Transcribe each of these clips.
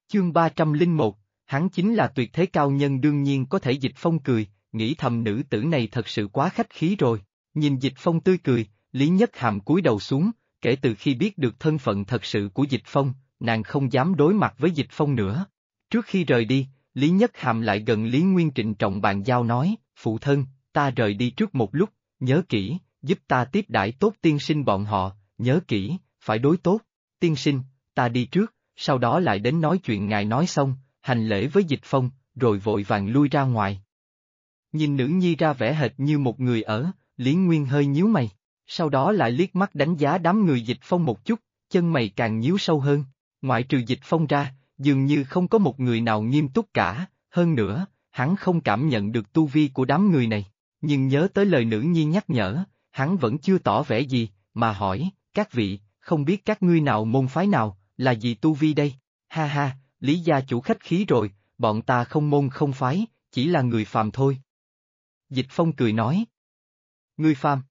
Chương 301, hắn chính là tuyệt thế cao nhân đương nhiên có thể. Dịch Phong cười, nghĩ thầm nữ tử này thật sự quá khách khí rồi. Nhìn Dịch Phong tươi cười, Lý Nhất Hàm cúi đầu xuống, kể từ khi biết được thân phận thật sự của Dịch Phong, nàng không dám đối mặt với Dịch Phong nữa. Trước khi rời đi, Lý Nhất Hàm lại gần Lý Nguyên trịnh trọng bàn giao nói, phụ thân, ta rời đi trước một lúc, nhớ kỹ, giúp ta tiếp đãi tốt tiên sinh bọn họ, nhớ kỹ, phải đối tốt. Tiên sinh, ta đi trước, sau đó lại đến nói chuyện. Ngài nói xong, hành lễ với Dịch Phong, rồi vội vàng lui ra ngoài. Nhìn nữ nhi ra vẻ hệt như một người ở, Lý Nguyên hơi nhíu mày, sau đó lại liếc mắt đánh giá đám người Dịch Phong một chút, chân mày càng nhíu sâu hơn. Ngoại trừ Dịch Phong ra, dường như không có một người nào nghiêm túc cả, hơn nữa, hắn không cảm nhận được tu vi của đám người này, nhưng nhớ tới lời nữ nhi nhắc nhở, hắn vẫn chưa tỏ vẻ gì, mà hỏi, các vị, không biết các ngươi nào môn phái nào, là gì tu vi đây? Ha ha, Lý gia chủ khách khí rồi, bọn ta không môn không phái, chỉ là người phàm thôi. Dịch Phong cười nói. Người phàm.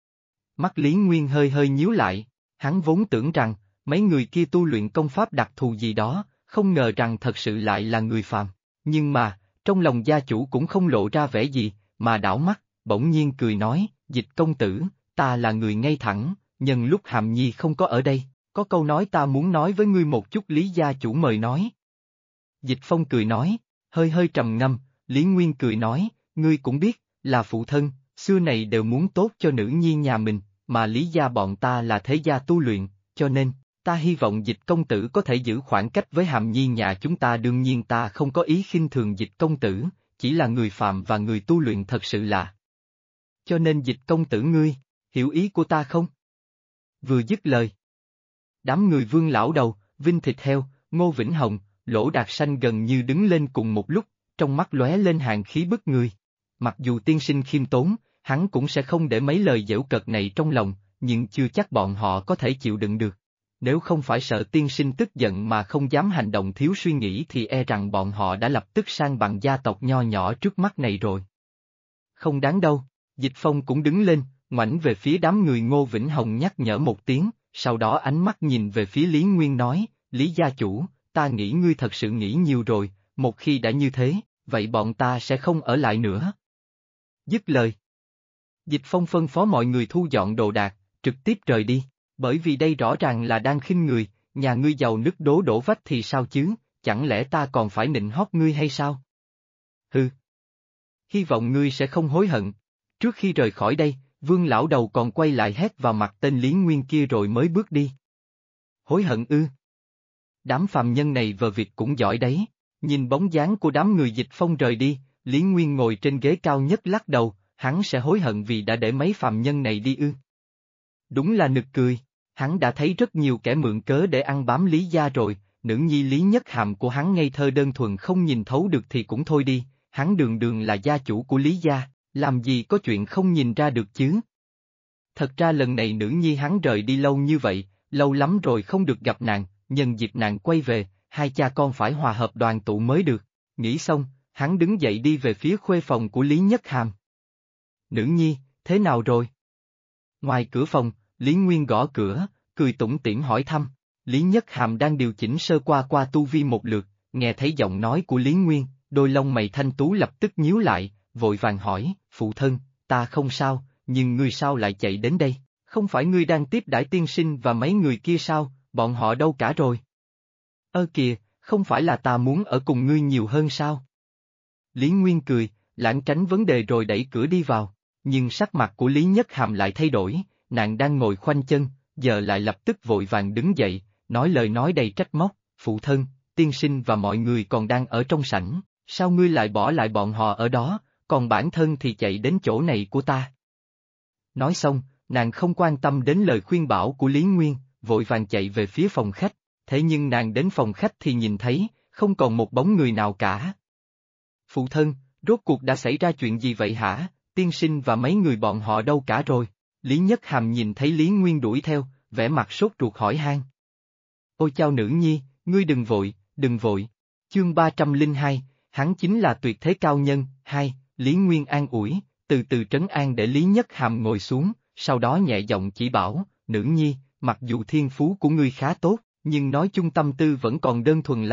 Mắt Lý Nguyên hơi hơi nhíu lại, hắn vốn tưởng rằng, mấy người kia tu luyện công pháp đặc thù gì đó, không ngờ rằng thật sự lại là người phàm. Nhưng mà, trong lòng gia chủ cũng không lộ ra vẻ gì, mà đảo mắt, bỗng nhiên cười nói, Dịch công tử, ta là người ngay thẳng, nhân lúc Hàm Nhi không có ở đây, có câu nói ta muốn nói với ngươi một chút. Lý gia chủ mời nói. Dịch Phong cười nói, hơi hơi trầm ngâm, Lý Nguyên cười nói, ngươi cũng biết, là phụ thân, xưa này đều muốn tốt cho nữ nhi nhà mình, mà Lý gia bọn ta là thế gia tu luyện, cho nên, ta hy vọng Dịch công tử có thể giữ khoảng cách với Hàm Nhi nhà chúng ta. Đương nhiên ta không có ý khinh thường Dịch công tử, chỉ là người phàm và người tu luyện thật sự là. Cho nên Dịch công tử ngươi, hiểu ý của ta không? Vừa dứt lời. Đám người Vương lão đầu, Vinh Thịt Heo, Ngô Vĩnh Hồng, Lỗ Đạt Sanh gần như đứng lên cùng một lúc, trong mắt lóe lên hàn khí bức người. Mặc dù tiên sinh khiêm tốn, hắn cũng sẽ không để mấy lời giễu cợt này trong lòng, nhưng chưa chắc bọn họ có thể chịu đựng được. Nếu không phải sợ tiên sinh tức giận mà không dám hành động thiếu suy nghĩ thì e rằng bọn họ đã lập tức sang bằng gia tộc nho nhỏ trước mắt này rồi. Không đáng đâu, Dịch Phong cũng đứng lên, ngoảnh về phía đám người. Ngô Vĩnh Hồng nhắc nhở một tiếng, sau đó ánh mắt nhìn về phía Lý Nguyên nói, Lý gia chủ, ta nghĩ ngươi thật sự nghĩ nhiều rồi, một khi đã như thế, vậy bọn ta sẽ không ở lại nữa. Dứt lời. Dịch Phong phân phó mọi người thu dọn đồ đạc, trực tiếp rời đi, bởi vì đây rõ ràng là đang khinh người, nhà ngươi giàu nứt đổ vách thì sao chứ, chẳng lẽ ta còn phải nịnh hót ngươi hay sao? Hừ. Hy vọng ngươi sẽ không hối hận. Trước khi rời khỏi đây, Vương lão đầu còn quay lại hét vào mặt tên Lý Nguyên kia rồi mới bước đi. Hối hận ư? Đám phàm nhân này vờ việc cũng giỏi đấy. Nhìn bóng dáng của đám người Dịch Phong rời đi, Lý Nguyên ngồi trên ghế cao nhất lắc đầu, hắn sẽ hối hận vì đã để mấy phàm nhân này đi ư? Đúng là nực cười, hắn đã thấy rất nhiều kẻ mượn cớ để ăn bám Lý gia rồi, nữ nhi Lý Nhất Hàm của hắn ngây thơ đơn thuần không nhìn thấu được thì cũng thôi đi, hắn đường đường là gia chủ của Lý gia, làm gì có chuyện không nhìn ra được chứ? Thật ra lần này nữ nhi hắn rời đi lâu như vậy, lâu lắm rồi không được gặp nàng, nhân dịp nàng quay về, hai cha con phải hòa hợp đoàn tụ mới được. Nghĩ xong, hắn đứng dậy đi về phía khuê phòng của Lý Nhất Hàm. Nữ nhi, thế nào rồi? Ngoài cửa phòng, Lý Nguyên gõ cửa, cười tủm tỉm hỏi thăm. Lý Nhất Hàm đang điều chỉnh sơ qua tu vi một lượt, nghe thấy giọng nói của Lý Nguyên, đôi lông mày thanh tú lập tức nhíu lại, vội vàng hỏi, phụ thân, ta không sao, nhưng ngươi sao lại chạy đến đây? Không phải ngươi đang tiếp đãi tiên sinh và mấy người kia sao, bọn họ đâu cả rồi? Ơ kìa, không phải là ta muốn ở cùng ngươi nhiều hơn sao? Lý Nguyên cười, lảng tránh vấn đề rồi đẩy cửa đi vào, nhưng sắc mặt của Lý Nhất Hàm lại thay đổi, nàng đang ngồi khoanh chân, giờ lại lập tức vội vàng đứng dậy, nói lời nói đầy trách móc, phụ thân, tiên sinh và mọi người còn đang ở trong sảnh, sao ngươi lại bỏ lại bọn họ ở đó, còn bản thân thì chạy đến chỗ này của ta? Nói xong, nàng không quan tâm đến lời khuyên bảo của Lý Nguyên, vội vàng chạy về phía phòng khách, thế nhưng nàng đến phòng khách thì nhìn thấy, không còn một bóng người nào cả. Phụ thân, rốt cuộc đã xảy ra chuyện gì vậy hả, tiên sinh và mấy người bọn họ đâu cả rồi? Lý Nhất Hàm nhìn thấy Lý Nguyên đuổi theo, vẻ mặt sốt ruột hỏi han. Ôi chao nữ nhi, ngươi đừng vội, đừng vội. Chương 302, hắn chính là tuyệt thế cao nhân. Hai, Lý Nguyên an ủi, từ từ trấn an để Lý Nhất Hàm ngồi xuống, sau đó nhẹ giọng chỉ bảo, nữ nhi, mặc dù thiên phú của ngươi khá tốt, nhưng nói chung tâm tư vẫn còn đơn thuần lắm,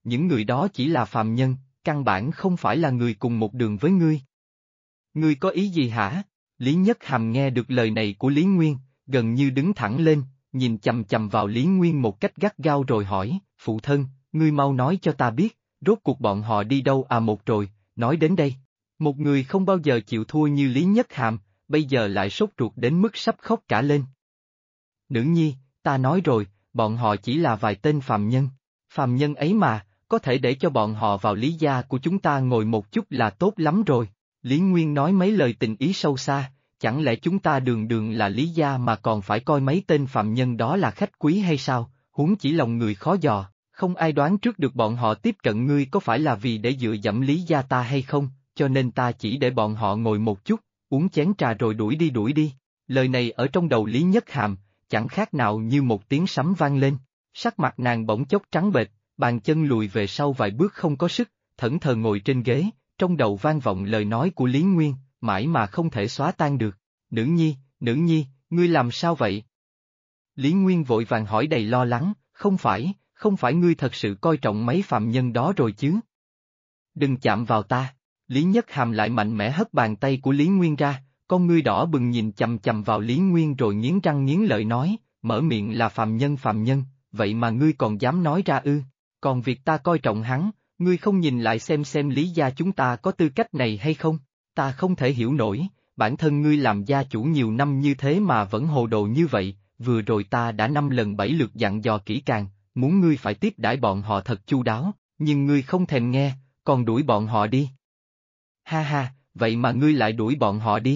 những người đó chỉ là phàm nhân, căn bản không phải là người cùng một đường với ngươi. Ngươi có ý gì hả? Lý Nhất Hàm nghe được lời này của Lý Nguyên, gần như đứng thẳng lên, nhìn chầm chầm vào Lý Nguyên một cách gắt gao rồi hỏi, phụ thân, ngươi mau nói cho ta biết, rốt cuộc bọn họ đi đâu à một rồi, nói đến đây. Một người không bao giờ chịu thua như Lý Nhất Hàm, bây giờ lại sốt ruột đến mức sắp khóc cả lên. Nữ nhi, ta nói rồi, bọn họ chỉ là vài tên phàm nhân. Phàm nhân ấy mà, có thể để cho bọn họ vào Lý gia của chúng ta ngồi một chút là tốt lắm rồi. Lý Nguyên nói mấy lời tình ý sâu xa, chẳng lẽ chúng ta đường đường là Lý gia mà còn phải coi mấy tên phàm nhân đó là khách quý hay sao, huống chỉ lòng người khó dò, không ai đoán trước được bọn họ tiếp cận ngươi có phải là vì để dựa dẫm Lý gia ta hay không, cho nên ta chỉ để bọn họ ngồi một chút, uống chén trà rồi đuổi đi. Lời này ở trong đầu Lý Nhất Hàm, chẳng khác nào như một tiếng sấm vang lên, sắc mặt nàng bỗng chốc trắng bệch, bàn chân lùi về sau vài bước không có sức, thẫn thờ ngồi trên ghế, trong đầu vang vọng lời nói của Lý Nguyên, mãi mà không thể xóa tan được. Nữ nhi, ngươi làm sao vậy? Lý Nguyên vội vàng hỏi đầy lo lắng, không phải ngươi thật sự coi trọng mấy phạm nhân đó rồi chứ? Đừng chạm vào ta. Lý Nhất Hàm lại mạnh mẽ hất bàn tay của Lý Nguyên ra, con ngươi đỏ bừng nhìn chầm chầm vào Lý Nguyên rồi nghiến răng nghiến lợi nói, mở miệng là phàm nhân, vậy mà ngươi còn dám nói ra ư? Còn việc ta coi trọng hắn, ngươi không nhìn lại xem Lý gia chúng ta có tư cách này hay không? Ta không thể hiểu nổi, bản thân ngươi làm gia chủ nhiều năm như thế mà vẫn hồ đồ như vậy, vừa rồi ta đã 5 lần 7 lượt dặn dò kỹ càng, muốn ngươi phải tiếp đãi bọn họ thật chu đáo, nhưng ngươi không thèm nghe, còn đuổi bọn họ đi. Ha ha, vậy mà ngươi lại đuổi bọn họ đi.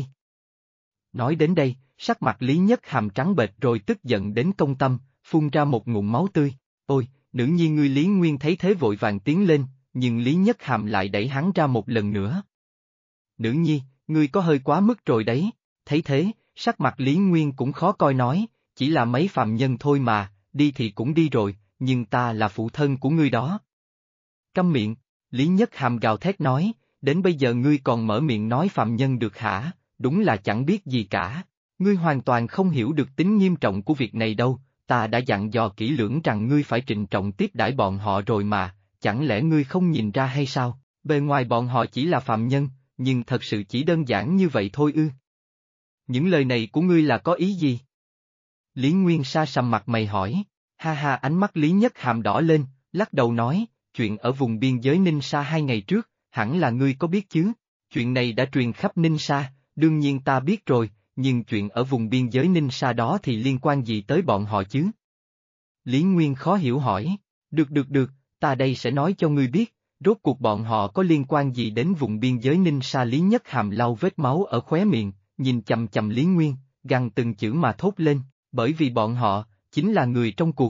Nói đến đây, sắc mặt Lý Nhất Hàm trắng bệch rồi tức giận đến công tâm, phun ra một ngụm máu tươi. Ôi, nữ nhi ngươi Lý Nguyên thấy thế vội vàng tiến lên, nhưng Lý Nhất Hàm lại đẩy hắn ra một lần nữa. Nữ nhi, ngươi có hơi quá mức rồi đấy. Thấy thế, sắc mặt Lý Nguyên cũng khó coi nói, chỉ là mấy phàm nhân thôi mà, đi thì cũng đi rồi, nhưng ta là phụ thân của ngươi đó. Câm miệng, Lý Nhất Hàm gào thét nói, đến bây giờ ngươi còn mở miệng nói phàm nhân được hả, đúng là chẳng biết gì cả. Ngươi hoàn toàn không hiểu được tính nghiêm trọng của việc này đâu, ta đã dặn dò kỹ lưỡng rằng ngươi phải trịnh trọng tiếp đãi bọn họ rồi mà, chẳng lẽ ngươi không nhìn ra hay sao, bề ngoài bọn họ chỉ là phàm nhân, nhưng thật sự chỉ đơn giản như vậy thôi ư. Những lời này của ngươi là có ý gì? Lý Nguyên sa sầm mặt mày hỏi, ha ha ánh mắt Lý Nhất Hàm đỏ lên, lắc đầu nói, chuyện ở vùng biên giới Ninh Sa 2 ngày trước, hẳn là ngươi có biết chứ, chuyện này đã truyền khắp Ninh Sa, đương nhiên ta biết rồi, nhưng chuyện ở vùng biên giới Ninh Sa đó thì liên quan gì tới bọn họ chứ? Lý Nguyên khó hiểu hỏi, được, ta đây sẽ nói cho ngươi biết, rốt cuộc bọn họ có liên quan gì đến vùng biên giới Ninh Sa. Lý Nhất Hàm lau vết máu ở khóe miệng, nhìn chầm chầm Lý Nguyên, gằn từng chữ mà thốt lên, bởi vì bọn họ, chính là người trong cuộc.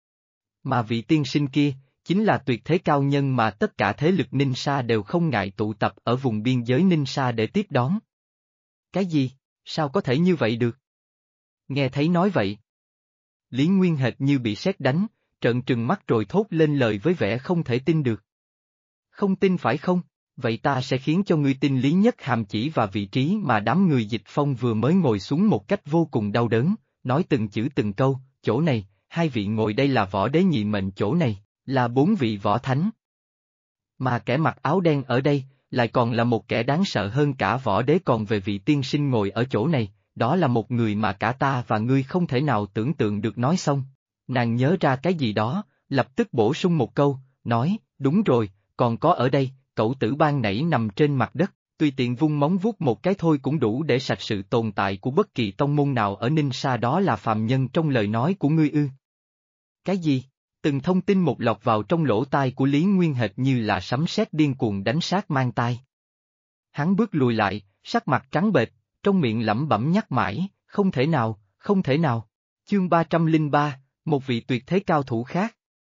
Mà vị tiên sinh kia, chính là tuyệt thế cao nhân mà tất cả thế lực Ninh Sa đều không ngại tụ tập ở vùng biên giới Ninh Sa để tiếp đón. Cái gì? Sao có thể như vậy được? Nghe thấy nói vậy. Lý Nguyên hệt như bị sét đánh, trợn trừng mắt rồi thốt lên lời với vẻ không thể tin được. Không tin phải không? Vậy ta sẽ khiến cho ngươi tin. Lý Nhất Hàm chỉ vào vị trí mà đám người Dịch Phong vừa mới ngồi xuống một cách vô cùng đau đớn, nói từng chữ từng câu, chỗ này, 2 vị ngồi đây là võ đế nhị mệnh, chỗ này, là 4 vị võ thánh. Mà kẻ mặc áo đen ở đây, lại còn là một kẻ đáng sợ hơn cả võ đế. Còn về vị tiên sinh ngồi ở chỗ này, đó là một người mà cả ta và ngươi không thể nào tưởng tượng được. Nói xong, nàng nhớ ra cái gì đó, lập tức bổ sung một câu, nói, đúng rồi, còn có ở đây, cẩu tử ban nãy nằm trên mặt đất, tùy tiện vung móng vuốt một cái thôi cũng đủ để sạch sự tồn tại của bất kỳ tông môn nào ở Ninh Sa. Đó là phàm nhân trong lời nói của ngươi ư? Cái gì? Từng thông tin một lọt vào trong lỗ tai của Lý Nguyên hệt như là sấm sét điên cuồng đánh sát mang tai. Hắn bước lùi lại, sắc mặt trắng bệch, trong miệng lẩm bẩm nhắc mãi, không thể nào. Chương 303, một vị tuyệt thế cao thủ khác.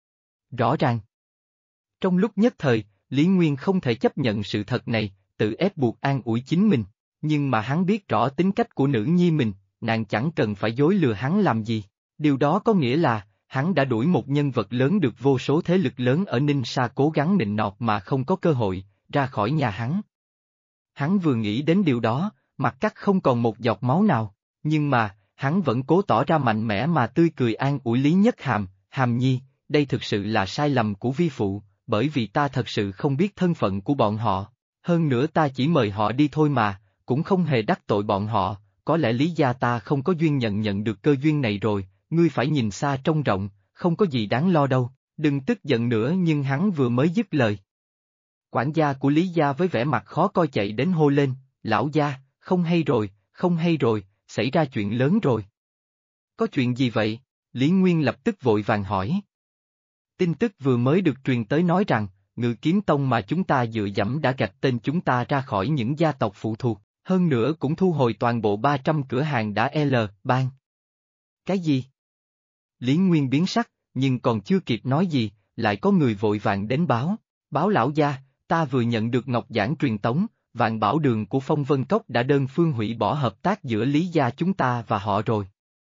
Rõ ràng. Trong lúc nhất thời, Lý Nguyên không thể chấp nhận sự thật này, tự ép buộc an ủi chính mình, nhưng mà hắn biết rõ tính cách của nữ nhi mình, nàng chẳng cần phải dối lừa hắn làm gì, điều đó có nghĩa là, hắn đã đuổi một nhân vật lớn được vô số thế lực lớn ở Ninh Sa cố gắng nịnh nọt mà không có cơ hội, ra khỏi nhà hắn. Hắn vừa nghĩ đến điều đó, mặt cắt không còn một giọt máu nào, nhưng mà, hắn vẫn cố tỏ ra mạnh mẽ mà tươi cười an ủi Lý Nhất Hàm, Hàm nhi, đây thực sự là sai lầm của vi phụ, bởi vì ta thật sự không biết thân phận của bọn họ. Hơn nữa ta chỉ mời họ đi thôi mà, cũng không hề đắc tội bọn họ, có lẽ Lý gia ta không có duyên nhận được cơ duyên này rồi, ngươi phải nhìn xa trông rộng, không có gì đáng lo đâu, đừng tức giận nữa nhưng hắn vừa mới dứt lời. Quản gia của Lý gia với vẻ mặt khó coi chạy đến hô lên, lão gia, không hay rồi, không hay rồi, xảy ra chuyện lớn rồi. Có chuyện gì vậy? Lý Nguyên lập tức vội vàng hỏi. Tin tức vừa mới được truyền tới nói rằng, Ngự Kiếm Tông mà chúng ta dựa dẫm đã gạch tên chúng ta ra khỏi những gia tộc phụ thuộc, hơn nữa cũng thu hồi toàn bộ 300 cửa hàng đã ban. Cái gì? Lý Nguyên biến sắc, nhưng còn chưa kịp nói gì, lại có người vội vàng đến báo lão gia, ta vừa nhận được ngọc giảng truyền tống, Vạn Bảo Đường của Phong Vân Cốc đã đơn phương hủy bỏ hợp tác giữa Lý gia chúng ta và họ rồi.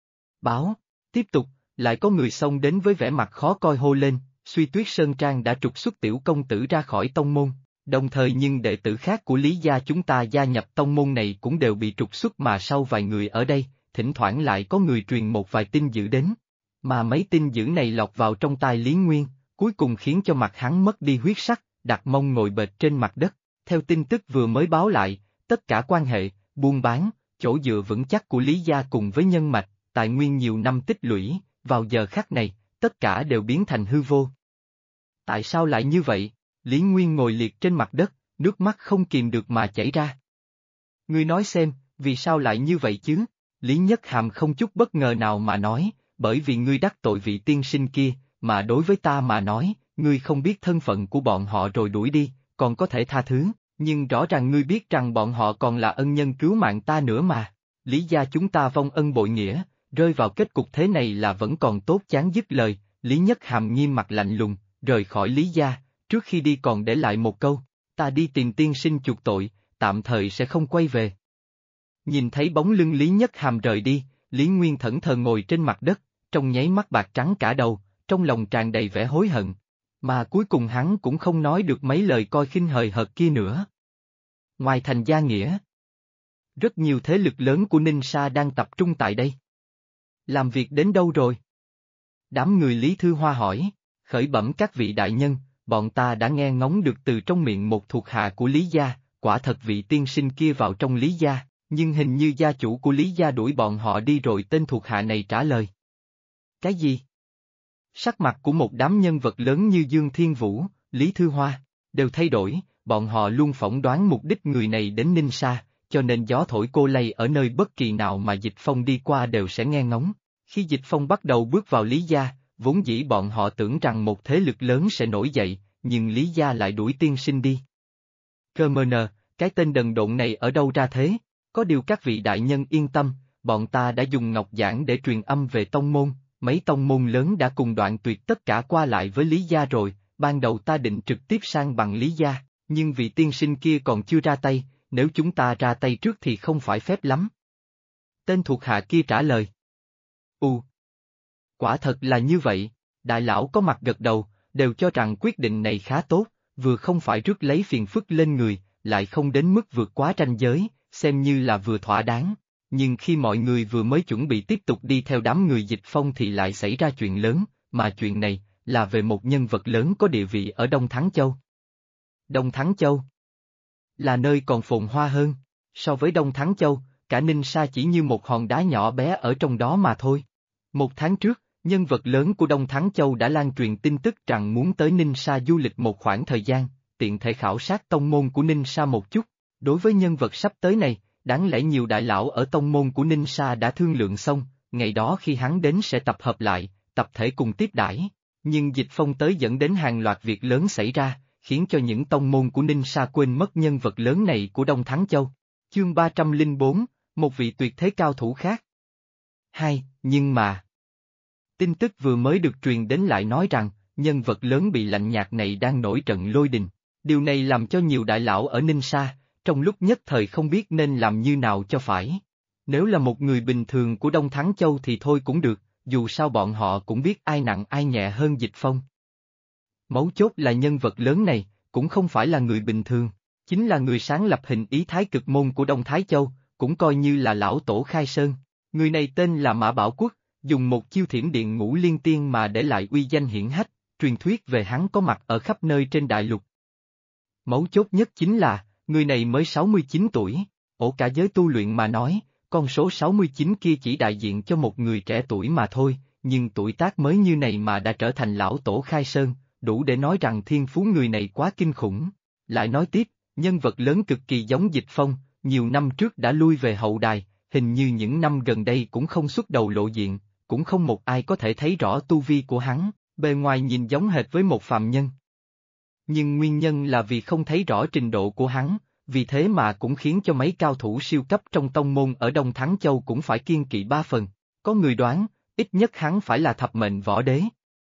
Tiếp tục, lại có người xông đến với vẻ mặt khó coi hô lên, Suy Tuyết Sơn Trang đã trục xuất tiểu công tử ra khỏi tông môn, đồng thời nhưng đệ tử khác của Lý gia chúng ta gia nhập tông môn này cũng đều bị trục xuất mà sau vài người ở đây, thỉnh thoảng lại có người truyền một vài tin dữ đến. Mà mấy tin dữ này lọt vào trong tai Lý Nguyên, cuối cùng khiến cho mặt hắn mất đi huyết sắc, đặt mông ngồi bệt trên mặt đất. Theo tin tức vừa mới báo lại, tất cả quan hệ, buôn bán, chỗ dựa vững chắc của Lý gia cùng với nhân mạch, tài nguyên nhiều năm tích lũy, vào giờ khắc này, tất cả đều biến thành hư vô. Tại sao lại như vậy? Lý Nguyên ngồi liệt trên mặt đất, nước mắt không kìm được mà chảy ra. Ngươi nói xem, vì sao lại như vậy chứ? Lý Nhất Hàm không chút bất ngờ nào mà nói, bởi vì ngươi đắc tội vị tiên sinh kia, mà đối với ta mà nói, ngươi không biết thân phận của bọn họ rồi đuổi đi, còn có thể tha thứ, nhưng rõ ràng ngươi biết rằng bọn họ còn là ân nhân cứu mạng ta nữa mà. Lý gia chúng ta vong ân bội nghĩa, rơi vào kết cục thế này là vẫn còn tốt chán dứt lời, Lý Nhất Hàm nghiêm mặt lạnh lùng, rời khỏi Lý gia, trước khi đi còn để lại một câu, ta đi tìm tiên sinh chuộc tội, tạm thời sẽ không quay về. Nhìn thấy bóng lưng Lý Nhất Hàm rời đi, Lý Nguyên thẫn thờ ngồi trên mặt đất, trong nháy mắt bạc trắng cả đầu, trong lòng tràn đầy vẻ hối hận. Mà cuối cùng hắn cũng không nói được mấy lời coi khinh hời hợt kia nữa. Ngoài thành Gia Nghĩa, rất nhiều thế lực lớn của Ninh Sa đang tập trung tại đây. Làm việc đến đâu rồi? Đám người Lý Thư Hoa hỏi, khởi bẩm các vị đại nhân, bọn ta đã nghe ngóng được từ trong miệng một thuộc hạ của Lý gia, quả thật vị tiên sinh kia vào trong Lý gia, nhưng hình như gia chủ của Lý gia đuổi bọn họ đi rồi, tên thuộc hạ này trả lời. Cái gì? Sắc mặt của một đám nhân vật lớn như Dương Thiên Vũ, Lý Thư Hoa, đều thay đổi, bọn họ luôn phỏng đoán mục đích người này đến Ninh Sa, cho nên gió thổi cô lay ở nơi bất kỳ nào mà Dịch Phong đi qua đều sẽ nghe ngóng. Khi Dịch Phong bắt đầu bước vào Lý gia, vốn dĩ bọn họ tưởng rằng một thế lực lớn sẽ nổi dậy, nhưng Lý gia lại đuổi tiên sinh đi. Cơ mờ nờ, cái tên đần độn này ở đâu ra thế? Có điều các vị đại nhân yên tâm, bọn ta đã dùng ngọc giảng để truyền âm về tông môn, mấy tông môn lớn đã cùng đoạn tuyệt tất cả qua lại với Lý gia rồi, ban đầu ta định trực tiếp sang bằng Lý gia, nhưng vị tiên sinh kia còn chưa ra tay, nếu chúng ta ra tay trước thì không phải phép lắm. Tên thuộc hạ kia trả lời. Quả thật là như vậy, đại lão có mặt gật đầu, đều cho rằng quyết định này khá tốt, vừa không phải rước lấy phiền phức lên người, lại không đến mức vượt quá ranh giới, xem như là vừa thỏa đáng. Nhưng khi mọi người vừa mới chuẩn bị tiếp tục đi theo đám người Dịch Phong thì lại xảy ra chuyện lớn, mà chuyện này là về một nhân vật lớn có địa vị ở Đông Thắng Châu. Đông Thắng Châu là nơi còn phồn hoa hơn, so với Đông Thắng Châu, cả Ninh Sa chỉ như một hòn đá nhỏ bé ở trong đó mà thôi. Một tháng trước, nhân vật lớn của Đông Thắng Châu đã lan truyền tin tức rằng muốn tới Ninh Sa du lịch một khoảng thời gian, tiện thể khảo sát tông môn của Ninh Sa một chút. Đối với nhân vật sắp tới này, đáng lẽ nhiều đại lão ở tông môn của Ninh Sa đã thương lượng xong, ngày đó khi hắn đến sẽ tập hợp lại, tập thể cùng tiếp đãi. Nhưng Dịch Phong tới dẫn đến hàng loạt việc lớn xảy ra, khiến cho những tông môn của Ninh Sa quên mất nhân vật lớn này của Đông Thắng Châu. Chương 304, một vị tuyệt thế cao thủ khác. Nhưng mà... Tin tức vừa mới được truyền đến lại nói rằng, nhân vật lớn bị lạnh nhạt này đang nổi trận lôi đình. Điều này làm cho nhiều đại lão ở Ninh Sa, trong lúc nhất thời không biết nên làm như nào cho phải. Nếu là một người bình thường của Đông Thắng Châu thì thôi cũng được, dù sao bọn họ cũng biết ai nặng ai nhẹ hơn Dịch Phong. Mấu chốt là nhân vật lớn này, cũng không phải là người bình thường, chính là người sáng lập hình ý Thái Cực Môn của Đông Thái Châu, cũng coi như là lão tổ khai sơn. Người này tên là Mã Bảo Quốc, dùng một chiêu Thiểm Điện Ngũ Liên Tiên mà để lại uy danh hiển hách, truyền thuyết về hắn có mặt ở khắp nơi trên đại lục. Mấu chốt nhất chính là, người này mới 69 tuổi, cả giới tu luyện mà nói, con số 69 kia chỉ đại diện cho một người trẻ tuổi mà thôi, nhưng tuổi tác mới như này mà đã trở thành lão tổ khai sơn, đủ để nói rằng thiên phú người này quá kinh khủng. Lại nói tiếp, nhân vật lớn cực kỳ giống Dịch Phong, nhiều năm trước đã lui về hậu đài, hình như những năm gần đây cũng không xuất đầu lộ diện, cũng không một ai có thể thấy rõ tu vi của hắn, bề ngoài nhìn giống hệt với một phàm nhân. Nhưng nguyên nhân là vì không thấy rõ trình độ của hắn, vì thế mà cũng khiến cho mấy cao thủ siêu cấp trong tông môn ở Đông Thắng Châu cũng phải kiêng kỵ ba phần. Có người đoán, ít nhất hắn phải là thập mệnh võ đế.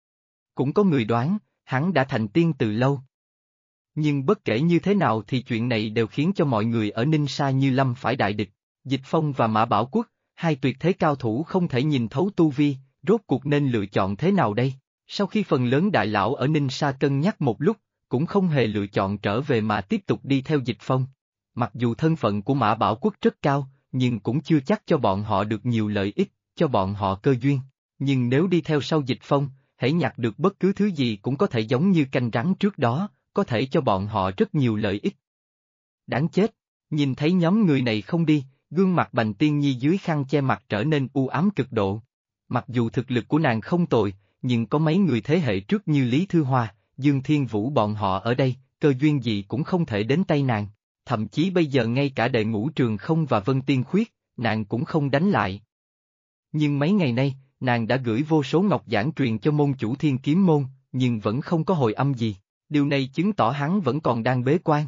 Cũng có người đoán, hắn đã thành tiên từ lâu. Nhưng bất kể như thế nào thì chuyện này đều khiến cho mọi người ở Ninh Sa như lâm phải đại địch. Dịch Phong và Mã Bảo Quốc, hai tuyệt thế cao thủ không thể nhìn thấu tu vi, rốt cuộc nên lựa chọn thế nào đây? Sau khi phần lớn đại lão ở Ninh Sa cân nhắc một lúc, cũng không hề lựa chọn trở về mà tiếp tục đi theo Dịch Phong. Mặc dù thân phận của Mã Bảo Quốc rất cao, nhưng cũng chưa chắc cho bọn họ được nhiều lợi ích, cho bọn họ cơ duyên. Nhưng nếu đi theo sau Dịch Phong, hãy nhặt được bất cứ thứ gì cũng có thể giống như canh rắn trước đó, có thể cho bọn họ rất nhiều lợi ích. Đáng chết, nhìn thấy nhóm người này không đi, gương mặt Bành Tiên Nhi dưới khăn che mặt trở nên u ám cực độ. Mặc dù thực lực của nàng không tồi, nhưng có mấy người thế hệ trước như Lý Thư Hoa, Dương Thiên Vũ bọn họ ở đây, cơ duyên gì cũng không thể đến tay nàng. Thậm chí bây giờ ngay cả Đệ Ngũ Trường Không và Vân Tiên Khuyết, nàng cũng không đánh lại. Nhưng mấy ngày nay, nàng đã gửi vô số ngọc giảng truyền cho môn chủ Thiên Kiếm Môn, nhưng vẫn không có hồi âm gì. Điều này chứng tỏ hắn vẫn còn đang bế quan.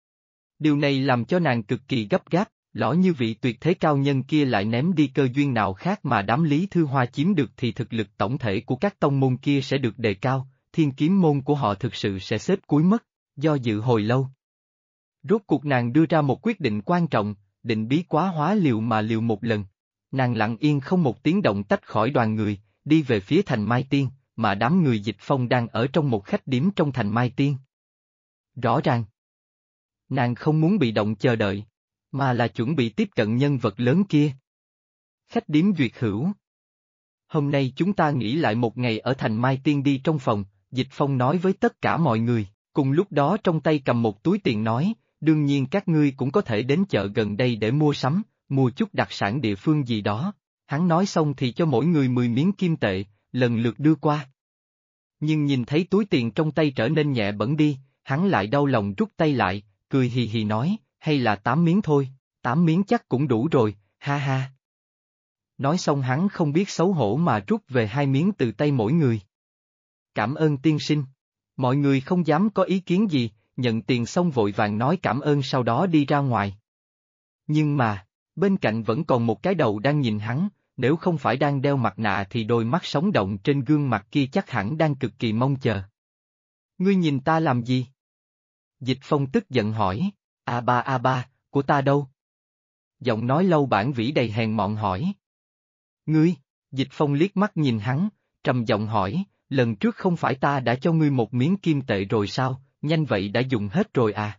Điều này làm cho nàng cực kỳ gấp gáp, lỡ như vị tuyệt thế cao nhân kia lại ném đi cơ duyên nào khác mà đám Lý Thư Hoa chiếm được thì thực lực tổng thể của các tông môn kia sẽ được đề cao, Thiên Kiếm Môn của họ thực sự sẽ xếp cuối mất, do dự hồi lâu. Rốt cuộc nàng đưa ra một quyết định quan trọng, định bí quá hóa liều mà liều một lần. Nàng lặng yên không một tiếng động tách khỏi đoàn người, đi về phía thành Mai Tiên, mà đám người Dịch Phong đang ở trong một khách điếm trong thành Mai Tiên. Rõ ràng, nàng không muốn bị động chờ đợi, mà là chuẩn bị tiếp cận nhân vật lớn kia. Khách điếm Duyệt Hữu. Hôm nay chúng ta nghỉ lại một ngày ở thành Mai Tiên đi trong phòng, Dịch Phong nói với tất cả mọi người, cùng lúc đó trong tay cầm một túi tiền nói, đương nhiên các ngươi cũng có thể đến chợ gần đây để mua sắm, mua chút đặc sản địa phương gì đó. Hắn nói xong thì cho mỗi người 10 miếng kim tệ, lần lượt đưa qua. Nhưng nhìn thấy túi tiền trong tay trở nên nhẹ bẫng đi, hắn lại đau lòng rút tay lại, cười hì hì nói, hay là 8 miếng thôi, 8 miếng chắc cũng đủ rồi, ha ha. Nói xong hắn không biết xấu hổ mà rút về 2 miếng từ tay mỗi người. Cảm ơn tiên sinh. Mọi người không dám có ý kiến gì, nhận tiền xong vội vàng nói cảm ơn sau đó đi ra ngoài. Nhưng mà, bên cạnh vẫn còn một cái đầu đang nhìn hắn, nếu không phải đang đeo mặt nạ thì đôi mắt sống động trên gương mặt kia chắc hẳn đang cực kỳ mong chờ. Ngươi nhìn ta làm gì? Dịch Phong tức giận hỏi, a ba, của ta đâu? Giọng nói Lâu Bản Vĩ đầy hèn mọn hỏi. Ngươi, Dịch Phong liếc mắt nhìn hắn, trầm giọng hỏi, lần trước không phải ta đã cho ngươi một miếng kim tệ rồi sao, nhanh vậy đã dùng hết rồi à?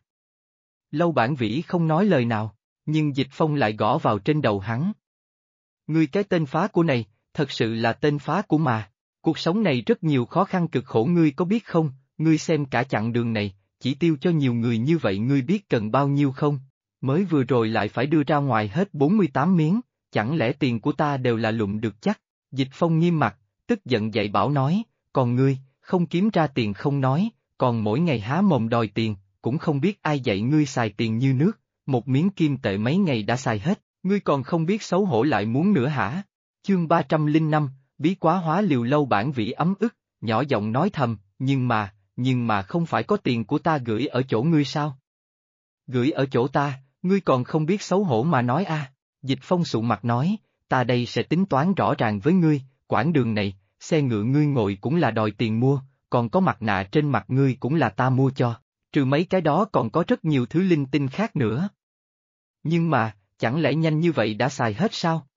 Lâu Bản Vĩ không nói lời nào, nhưng Dịch Phong lại gõ vào trên đầu hắn. Ngươi cái tên phá của này, thật sự là tên phá của mà. Cuộc sống này rất nhiều khó khăn cực khổ ngươi có biết không, ngươi xem cả chặng đường này, chỉ tiêu cho nhiều người như vậy ngươi biết cần bao nhiêu không? Mới vừa rồi lại phải đưa ra ngoài hết 48 miếng, chẳng lẽ tiền của ta đều là lụm được chắc? Dịch Phong nghiêm mặt, tức giận dạy bảo nói, còn ngươi, không kiếm ra tiền không nói, còn mỗi ngày há mồm đòi tiền, cũng không biết ai dạy ngươi xài tiền như nước, một miếng kim tệ mấy ngày đã xài hết, ngươi còn không biết xấu hổ lại muốn nữa hả? Chương 305, bí quá hóa liều. Lâu Bản Vĩ ấm ức, nhỏ giọng nói thầm, nhưng mà không phải có tiền của ta gửi ở chỗ ngươi sao? Gửi ở chỗ ta, ngươi còn không biết xấu hổ mà nói a? Dịch Phong sụ mặt nói, ta đây sẽ tính toán rõ ràng với ngươi, quãng đường này, xe ngựa ngươi ngồi cũng là đòi tiền mua, còn có mặt nạ trên mặt ngươi cũng là ta mua cho, trừ mấy cái đó còn có rất nhiều thứ linh tinh khác nữa. Nhưng mà, chẳng lẽ nhanh như vậy đã xài hết sao?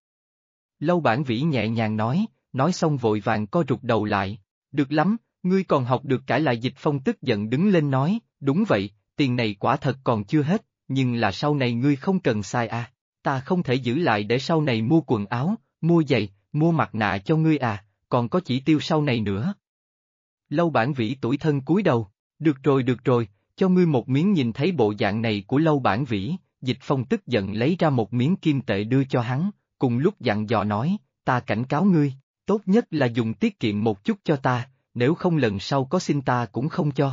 Lâu Bản Vĩ nhẹ nhàng nói xong vội vàng co rụt đầu lại, được lắm, ngươi còn học được cãi lại. Dịch Phong tức giận đứng lên nói, đúng vậy, tiền này quả thật còn chưa hết, nhưng là sau này ngươi không cần xài à, ta không thể giữ lại để sau này mua quần áo, mua giày, mua mặt nạ cho ngươi à, còn có chỉ tiêu sau này nữa. Lâu Bản Vĩ tủi thân cúi đầu, được rồi, cho ngươi một miếng. Nhìn thấy bộ dạng này của Lâu Bản Vĩ, Dịch Phong tức giận lấy ra một miếng kim tệ đưa cho hắn, cùng lúc dặn dò nói, ta cảnh cáo ngươi, tốt nhất là dùng tiết kiệm một chút cho ta, nếu không lần sau có xin ta cũng không cho.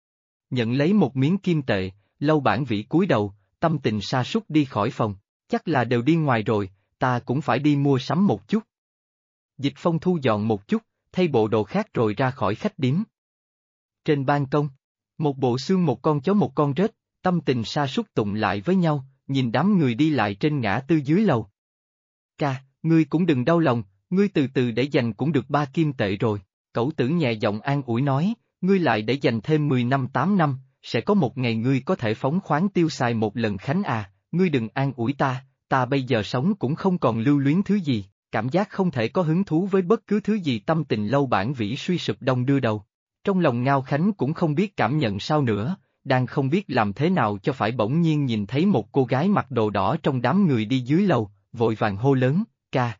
Nhận lấy một miếng kim tệ, Lâu Bản Vĩ cúi đầu, tâm tình sa sút đi khỏi phòng, chắc là đều đi ngoài rồi, ta cũng phải đi mua sắm một chút. Dịch Phong thu dọn một chút, thay bộ đồ khác rồi ra khỏi khách điếm. Trên ban công, một bộ xương, một con chó, một con rết, tâm tình sa sút tụng lại với nhau, nhìn đám người đi lại trên ngã tư dưới lầu. Ca, ngươi cũng đừng đau lòng, ngươi từ từ để dành cũng được 3 kim tệ rồi. Cẩu Tử nhẹ giọng an ủi nói, ngươi lại để dành thêm 10 năm 8 năm, sẽ có một ngày ngươi có thể phóng khoáng tiêu xài một lần Khánh à, ngươi đừng an ủi ta bây giờ sống cũng không còn lưu luyến thứ gì, cảm giác không thể có hứng thú với bất cứ thứ gì. Tâm tình Lâu Bản Vĩ suy sụp đông đưa đầu. Trong lòng Ngao Khánh cũng không biết cảm nhận sao nữa, đang không biết làm thế nào cho phải, bỗng nhiên nhìn thấy một cô gái mặc đồ đỏ trong đám người đi dưới lầu, vội vàng hô lớn, ca,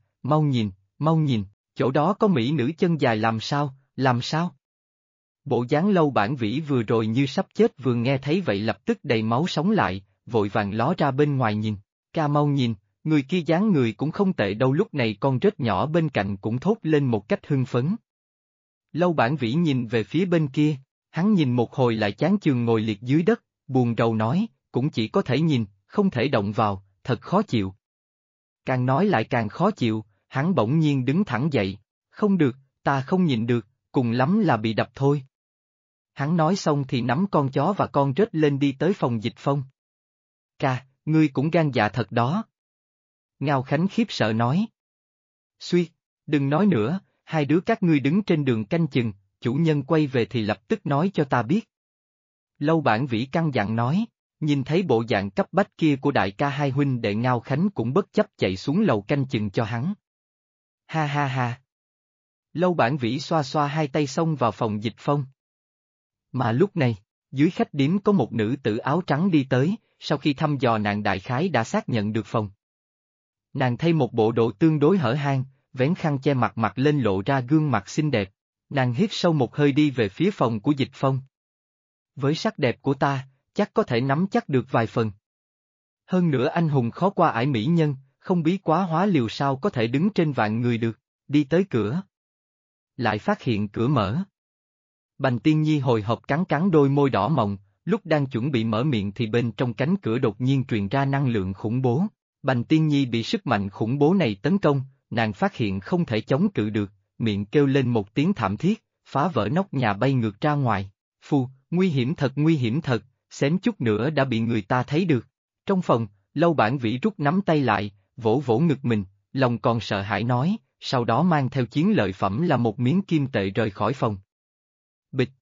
mau nhìn, chỗ đó có mỹ nữ chân dài làm sao? Bộ dáng Lâu Bản Vĩ vừa rồi như sắp chết vừa nghe thấy vậy lập tức đầy máu sống lại, vội vàng ló ra bên ngoài nhìn, ca mau nhìn, người kia dáng người cũng không tệ đâu. Lúc này con rết nhỏ bên cạnh cũng thốt lên một cách hưng phấn. Lâu Bản Vĩ nhìn về phía bên kia, hắn nhìn một hồi lại chán chường ngồi liệt dưới đất, buồn rầu nói, cũng chỉ có thể nhìn, không thể động vào, thật khó chịu. Càng nói lại càng khó chịu, hắn bỗng nhiên đứng thẳng dậy, không được, ta không nhịn được, cùng lắm là bị đập thôi. Hắn nói xong thì nắm con chó và con rết lên đi tới phòng Dịch Phong. Ca, ngươi cũng gan dạ thật đó. Ngao Khánh khiếp sợ nói. Suy, đừng nói nữa, hai đứa các ngươi đứng trên đường canh chừng, chủ nhân quay về thì lập tức nói cho ta biết. Lâu Bản Vĩ căn dặn nói, nhìn thấy bộ dạng cấp bách kia của đại ca hai huynh đệ, Ngao Khánh cũng bất chấp chạy xuống lầu canh chừng cho hắn. Ha ha ha. Lâu Bản Vĩ xoa xoa hai tay xông vào phòng Dịch Phong. Mà lúc này, dưới khách điếm có một nữ tử áo trắng đi tới, sau khi thăm dò nàng đại khái đã xác nhận được phòng. Nàng thay một bộ đồ tương đối hở hang, vén khăn che mặt lên lộ ra gương mặt xinh đẹp. Nàng hít sâu một hơi đi về phía phòng của Dịch Phong. Với sắc đẹp của ta, chắc có thể nắm chắc được vài phần. Hơn nữa anh hùng khó qua ải mỹ nhân, không bí quá hóa liều sao có thể đứng trên vạn người được, đi tới cửa. Lại phát hiện cửa mở. Bành Tiên Nhi hồi hộp cắn đôi môi đỏ mọng, lúc đang chuẩn bị mở miệng thì bên trong cánh cửa đột nhiên truyền ra năng lượng khủng bố. Bành Tiên Nhi bị sức mạnh khủng bố này tấn công, nàng phát hiện không thể chống cự được, miệng kêu lên một tiếng thảm thiết, phá vỡ nóc nhà bay ngược ra ngoài. Phù, nguy hiểm thật, xém chút nữa đã bị người ta thấy được. Trong phòng, Lâu Bản Vĩ rút nắm tay lại, vỗ vỗ ngực mình, lòng còn sợ hãi nói, sau đó mang theo chiến lợi phẩm là một miếng kim tệ rời khỏi phòng. Bịch.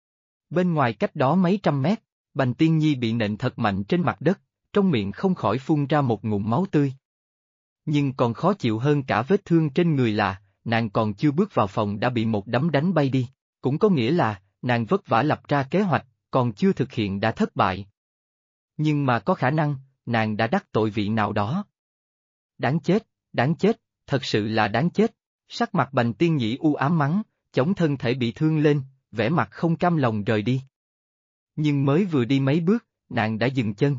Bên ngoài cách đó mấy trăm mét, Bành Tiên Nhi bị nện thật mạnh trên mặt đất, trong miệng không khỏi phun ra một ngụm máu tươi. Nhưng còn khó chịu hơn cả vết thương trên người là, nàng còn chưa bước vào phòng đã bị một đấm đánh bay đi, cũng có nghĩa là, nàng vất vả lập ra kế hoạch, còn chưa thực hiện đã thất bại. Nhưng mà có khả năng, nàng đã đắc tội vị nào đó. Đáng chết, thật sự là đáng chết. Sắc mặt Bành Tiên Nhĩ u ám mắng, chống thân thể bị thương lên, vẻ mặt không cam lòng rời đi. Nhưng mới vừa đi mấy bước, nàng đã dừng chân.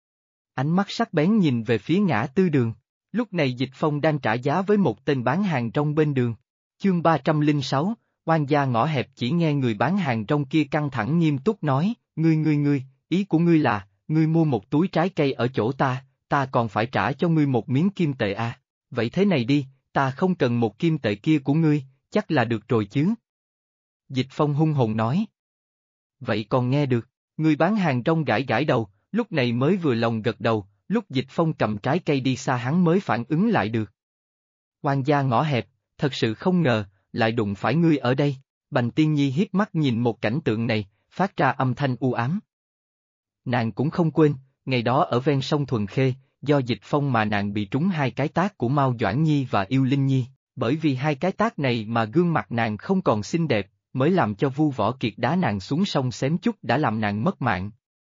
Ánh mắt sắc bén nhìn về phía ngã tư đường. Lúc này Dịch Phong đang trả giá với một tên bán hàng rong bên đường. Chương 306, oan gia ngõ hẹp. Chỉ nghe người bán hàng rong kia căng thẳng nghiêm túc nói, ngươi, ý của ngươi là, ngươi mua một túi trái cây ở chỗ ta còn phải trả cho ngươi một miếng kim tệ à? Vậy thế này đi, ta không cần một kim tệ kia của ngươi, chắc là được rồi chứ? Dịch Phong hung hồn nói. Vậy còn nghe được, người bán hàng rong gãi đầu, lúc này mới vừa lòng gật đầu. Lúc Dịch Phong cầm trái cây đi xa hắn mới phản ứng lại được. Oan gia ngõ hẹp, thật sự không ngờ, lại đụng phải ngươi ở đây. Bành Tiên Nhi hiếp mắt nhìn một cảnh tượng này, phát ra âm thanh u ám. Nàng cũng không quên, ngày đó ở ven sông Thuần Khê, do Dịch Phong mà nàng bị trúng hai cái tát của Mao Doãn Nhi và Yêu Linh Nhi, bởi vì hai cái tát này mà gương mặt nàng không còn xinh đẹp, mới làm cho Vu Võ Kiệt đá nàng xuống sông xém chút đã làm nàng mất mạng.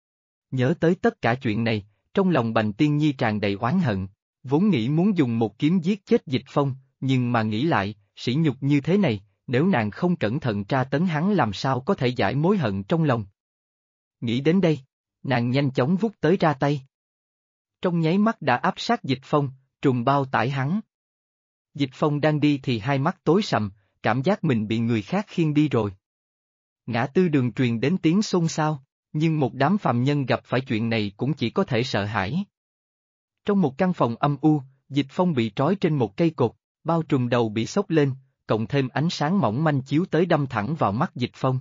Nhớ tới tất cả chuyện này, trong lòng Bành Tiên Nhi tràn đầy oán hận, vốn nghĩ muốn dùng một kiếm giết chết Dịch Phong, nhưng mà nghĩ lại, sỉ nhục như thế này, nếu nàng không cẩn thận tra tấn hắn làm sao có thể giải mối hận trong lòng. Nghĩ đến đây, nàng nhanh chóng vút tới ra tay. Trong nháy mắt đã áp sát Dịch Phong, trùng bao tải hắn. Dịch Phong đang đi thì hai mắt tối sầm, cảm giác mình bị người khác khiêng đi rồi. Ngã tư đường truyền đến tiếng xôn xao, nhưng một đám phàm nhân gặp phải chuyện này cũng chỉ có thể sợ hãi. Trong một căn phòng âm u, Dịch Phong bị trói trên một cây cột, bao trùm đầu bị xốc lên, cộng thêm ánh sáng mỏng manh chiếu tới đâm thẳng vào mắt Dịch Phong.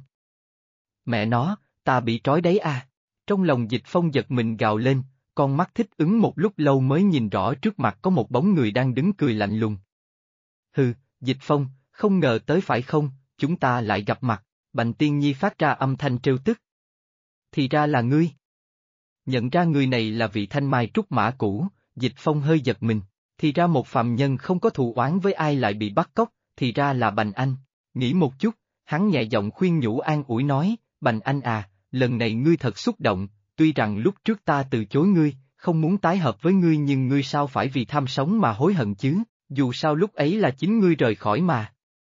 Mẹ nó, ta bị trói đấy à! Trong lòng Dịch Phong giật mình gào lên, con mắt thích ứng một lúc lâu mới nhìn rõ trước mặt có một bóng người đang đứng cười lạnh lùng. Hừ, Dịch Phong, không ngờ tới phải không, chúng ta lại gặp mặt, Bành Tiên Nhi phát ra âm thanh trêu tức. Thì ra là ngươi. Nhận ra người này là vị thanh mai trúc mã cũ, Dịch Phong hơi giật mình, thì ra một phàm nhân không có thù oán với ai lại bị bắt cóc, thì ra là Bành Anh. Nghĩ một chút, hắn nhẹ giọng khuyên nhủ an ủi nói, Bành Anh à, lần này ngươi thật xúc động, tuy rằng lúc trước ta từ chối ngươi, không muốn tái hợp với ngươi nhưng ngươi sao phải vì tham sống mà hối hận chứ, dù sao lúc ấy là chính ngươi rời khỏi mà.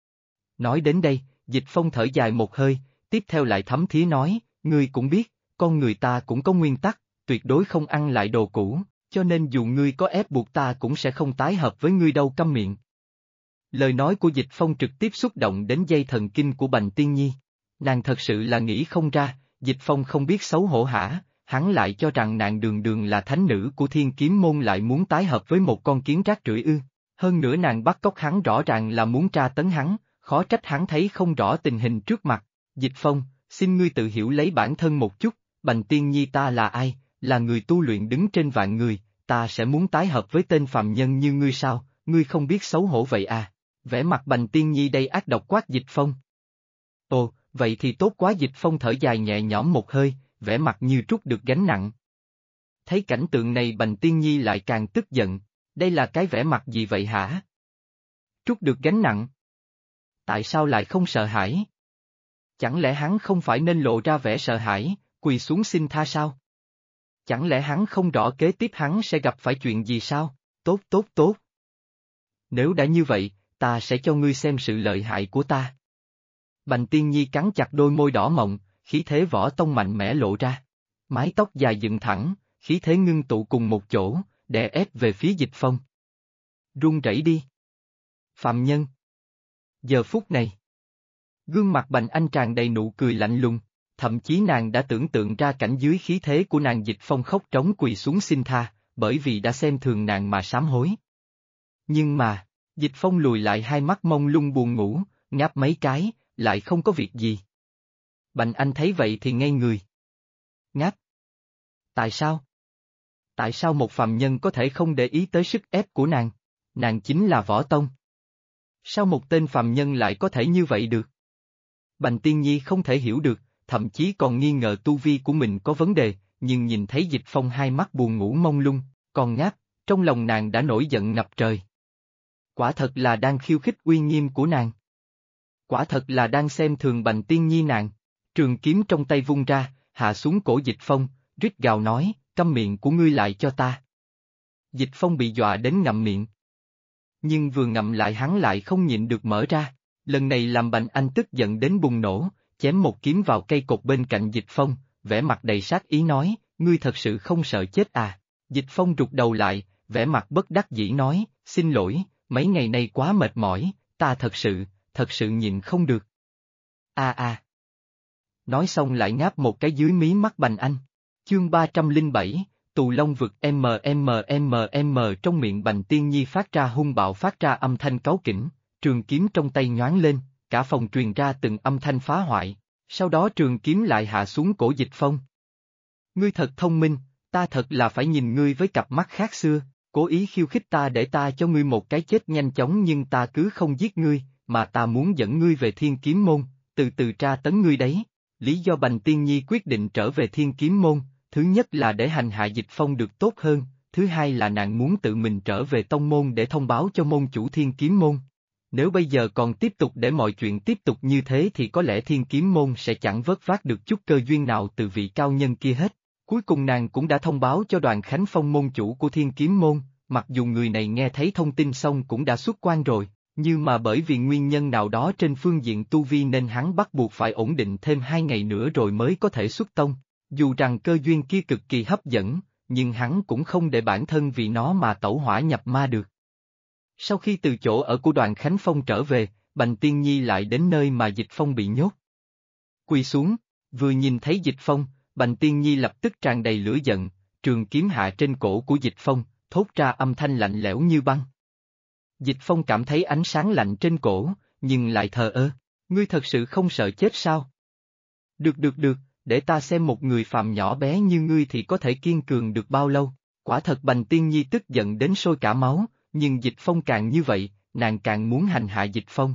Nói đến đây, Dịch Phong thở dài một hơi, tiếp theo lại thấm thía nói, ngươi cũng biết, con người ta cũng có nguyên tắc, tuyệt đối không ăn lại đồ cũ, cho nên dù ngươi có ép buộc ta cũng sẽ không tái hợp với ngươi đâu, câm miệng. Lời nói của Dịch Phong trực tiếp xúc động đến dây thần kinh của Bành Tiên Nhi. Nàng thật sự là nghĩ không ra, Dịch Phong không biết xấu hổ hả, hắn lại cho rằng nàng đường đường là thánh nữ của Thiên Kiếm Môn lại muốn tái hợp với một con kiến rác rưởi ư. Hơn nữa nàng bắt cóc hắn rõ ràng là muốn tra tấn hắn, khó trách hắn thấy không rõ tình hình trước mặt. Dịch Phong, xin ngươi tự hiểu lấy bản thân một chút, Bành Tiên Nhi ta là ai, là người tu luyện đứng trên vạn người, ta sẽ muốn tái hợp với tên phàm nhân như ngươi sao, ngươi không biết xấu hổ vậy à? Vẻ mặt Bành Tiên Nhi đây ác độc quát Dịch Phong. Ồ, vậy thì tốt quá. Dịch Phong thở dài nhẹ nhõm một hơi, vẻ mặt như trút được gánh nặng. Thấy cảnh tượng này Bành Tiên Nhi lại càng tức giận, đây là cái vẻ mặt gì vậy hả? Trút được gánh nặng? Tại sao lại không sợ hãi? Chẳng lẽ hắn không phải nên lộ ra vẻ sợ hãi, quỳ xuống xin tha sao? Chẳng lẽ hắn không rõ kế tiếp hắn sẽ gặp phải chuyện gì sao? Tốt tốt tốt. Nếu đã như vậy, ta sẽ cho ngươi xem sự lợi hại của ta. Bành Tiên Nhi cắn chặt đôi môi đỏ mọng, khí thế võ tông mạnh mẽ lộ ra. Mái tóc dài dựng thẳng, khí thế ngưng tụ cùng một chỗ, đè ép về phía Dịch Phong. Run rẩy đi. Phạm nhân. Giờ phút này, gương mặt Bành Anh tràn đầy nụ cười lạnh lùng, thậm chí nàng đã tưởng tượng ra cảnh dưới khí thế của nàng Dịch Phong khóc trống quỳ xuống xin tha, bởi vì đã xem thường nàng mà sám hối. Nhưng mà, Dịch Phong lùi lại hai mắt mông lung buồn ngủ, ngáp mấy cái, lại không có việc gì. Bành Anh thấy vậy thì ngây người. Ngáp. Tại sao? Tại sao một phàm nhân có thể không để ý tới sức ép của nàng? Nàng chính là võ tông. Sao một tên phàm nhân lại có thể như vậy được? Bành Tiên Nhi không thể hiểu được, thậm chí còn nghi ngờ tu vi của mình có vấn đề, nhưng nhìn thấy Dịch Phong hai mắt buồn ngủ mông lung, còn ngáp, trong lòng nàng đã nổi giận ngập trời. Quả thật là đang khiêu khích uy nghiêm của nàng. Quả thật là đang xem thường Bành Tiên Nhi nàng. Trường kiếm trong tay vung ra, hạ xuống cổ Dịch Phong, rít gào nói, câm miệng của ngươi lại cho ta. Dịch Phong bị dọa đến ngậm miệng. Nhưng vừa ngậm lại hắn lại không nhịn được mở ra, lần này làm Bành Anh tức giận đến bùng nổ, chém một kiếm vào cây cột bên cạnh Dịch Phong, vẻ mặt đầy sát ý nói, ngươi thật sự không sợ chết à? Dịch Phong rụt đầu lại, vẻ mặt bất đắc dĩ nói, xin lỗi, mấy ngày nay quá mệt mỏi, ta thật sự nhịn không được. Nói xong lại ngáp một cái dưới mí mắt Bành Anh. Chương 307, Tù Long vực trong miệng Bành Tiên Nhi phát ra hung bạo phát ra âm thanh cáu kỉnh, trường kiếm trong tay nhoáng lên, cả phòng truyền ra từng âm thanh phá hoại, sau đó trường kiếm lại hạ xuống cổ Dịch Phong. Ngươi thật thông minh, ta thật là phải nhìn ngươi với cặp mắt khác xưa, cố ý khiêu khích ta để ta cho ngươi một cái chết nhanh chóng nhưng ta cứ không giết ngươi, mà ta muốn dẫn ngươi về Thiên Kiếm Môn, từ từ tra tấn ngươi đấy. Lý do Bành Tiên Nhi quyết định trở về Thiên Kiếm Môn, thứ nhất là để hành hạ Dịch Phong được tốt hơn, thứ hai là nàng muốn tự mình trở về tông môn để thông báo cho môn chủ Thiên Kiếm Môn. Nếu bây giờ còn tiếp tục để mọi chuyện tiếp tục như thế thì có lẽ Thiên Kiếm Môn sẽ chẳng vớt vát được chút cơ duyên nào từ vị cao nhân kia hết. Cuối cùng nàng cũng đã thông báo cho Đoàn Khánh Phong môn chủ của Thiên Kiếm Môn, mặc dù người này nghe thấy thông tin xong cũng đã xuất quan rồi, Như mà bởi vì nguyên nhân nào đó trên phương diện tu vi nên hắn bắt buộc phải ổn định thêm 2 ngày nữa rồi mới có thể xuất tông. Dù rằng cơ duyên kia cực kỳ hấp dẫn, nhưng hắn cũng không để bản thân vì nó mà tẩu hỏa nhập ma được. Sau khi từ chỗ ở của Đoàn Khánh Phong trở về, Bành Tiên Nhi lại đến nơi mà Dịch Phong bị nhốt. Quỳ xuống, vừa nhìn thấy Dịch Phong, Bành Tiên Nhi lập tức tràn đầy lửa giận, trường kiếm hạ trên cổ của Dịch Phong, thốt ra âm thanh lạnh lẽo như băng. Dịch Phong cảm thấy ánh sáng lạnh trên cổ, nhưng lại thờ ơ. Ngươi thật sự không sợ chết sao? Được, để ta xem một người phàm nhỏ bé như ngươi thì có thể kiên cường được bao lâu. Quả thật Bành Tiên Nhi tức giận đến sôi cả máu, nhưng Dịch Phong càng như vậy, nàng càng muốn hành hạ Dịch Phong.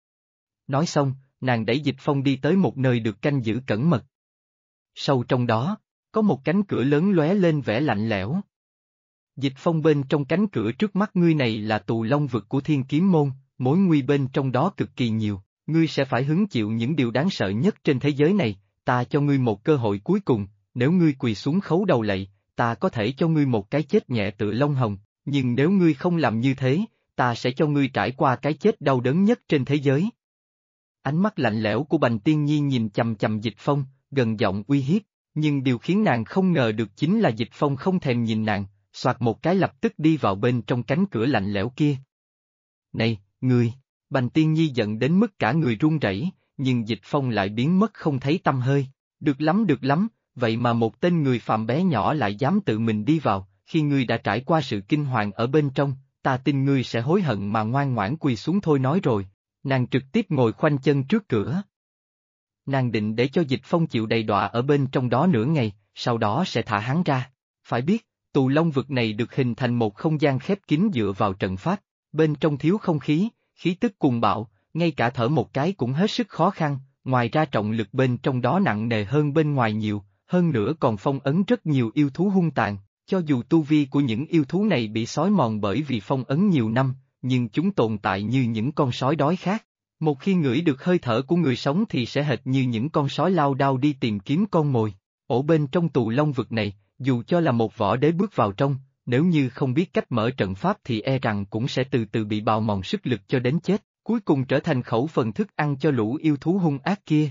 Nói xong, nàng đẩy Dịch Phong đi tới một nơi được canh giữ cẩn mật. Sâu trong đó, có một cánh cửa lớn lóe lên vẻ lạnh lẽo. Dịch Phong, bên trong cánh cửa trước mắt ngươi này là tù long vực của Thiên Kiếm Môn, mối nguy bên trong đó cực kỳ nhiều, ngươi sẽ phải hứng chịu những điều đáng sợ nhất trên thế giới này, ta cho ngươi một cơ hội cuối cùng, nếu ngươi quỳ xuống khấu đầu lạy, ta có thể cho ngươi một cái chết nhẹ tựa lông hồng, nhưng nếu ngươi không làm như thế, ta sẽ cho ngươi trải qua cái chết đau đớn nhất trên thế giới. Ánh mắt lạnh lẽo của Bành Tiên Nhi nhìn chằm chằm Dịch Phong, gần giọng uy hiếp, nhưng điều khiến nàng không ngờ được chính là Dịch Phong không thèm nhìn nàng, soạt một cái lập tức đi vào bên trong cánh cửa lạnh lẽo kia. Này, ngươi! Bành Tiên Nhi giận đến mức cả người run rẩy, nhưng Dịch Phong lại biến mất không thấy tăm hơi. Được lắm, vậy mà một tên người phàm bé nhỏ lại dám tự mình đi vào, khi ngươi đã trải qua sự kinh hoàng ở bên trong, ta tin ngươi sẽ hối hận mà ngoan ngoãn quỳ xuống thôi. Nói rồi, nàng trực tiếp ngồi khoanh chân trước cửa. Nàng định để cho Dịch Phong chịu đầy đọa ở bên trong đó nửa ngày, sau đó sẽ thả hắn ra. Phải biết, tù long vực này được hình thành một không gian khép kín dựa vào trận pháp, bên trong thiếu không khí, khí tức cuồng bạo, ngay cả thở một cái cũng hết sức khó khăn, ngoài ra trọng lực bên trong đó nặng nề hơn bên ngoài nhiều, hơn nữa còn phong ấn rất nhiều yêu thú hung tàn, cho dù tu vi của những yêu thú này bị xói mòn bởi vì phong ấn nhiều năm, nhưng chúng tồn tại như những con sói đói khát. Một khi ngửi được hơi thở của người sống thì sẽ hệt như những con sói lao đao đi tìm kiếm con mồi. Ở bên trong tù long vực này, dù cho là một võ đế bước vào trong, nếu như không biết cách mở trận pháp thì e rằng cũng sẽ từ từ bị bào mòn sức lực cho đến chết, cuối cùng trở thành khẩu phần thức ăn cho lũ yêu thú hung ác kia.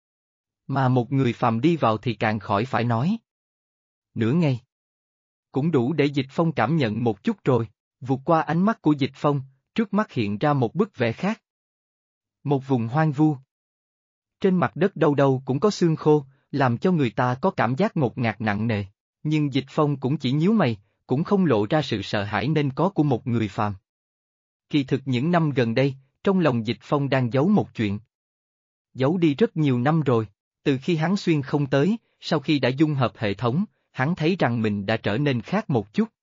Mà một người phàm đi vào thì càng khỏi phải nói. Nửa ngày cũng đủ để Dịch Phong cảm nhận một chút rồi, vụt qua ánh mắt của Dịch Phong, trước mắt hiện ra một bức vẽ khác. Một vùng hoang vu. Trên mặt đất đâu đâu cũng có xương khô, làm cho người ta có cảm giác ngột ngạt nặng nề, nhưng Dịch Phong cũng chỉ nhíu mày, cũng không lộ ra sự sợ hãi nên có của một người phàm. Kỳ thực những năm gần đây, trong lòng Dịch Phong đang giấu một chuyện. Giấu đi rất nhiều năm rồi, từ khi hắn xuyên không tới, sau khi đã dung hợp hệ thống, hắn thấy rằng mình đã trở nên khác một chút.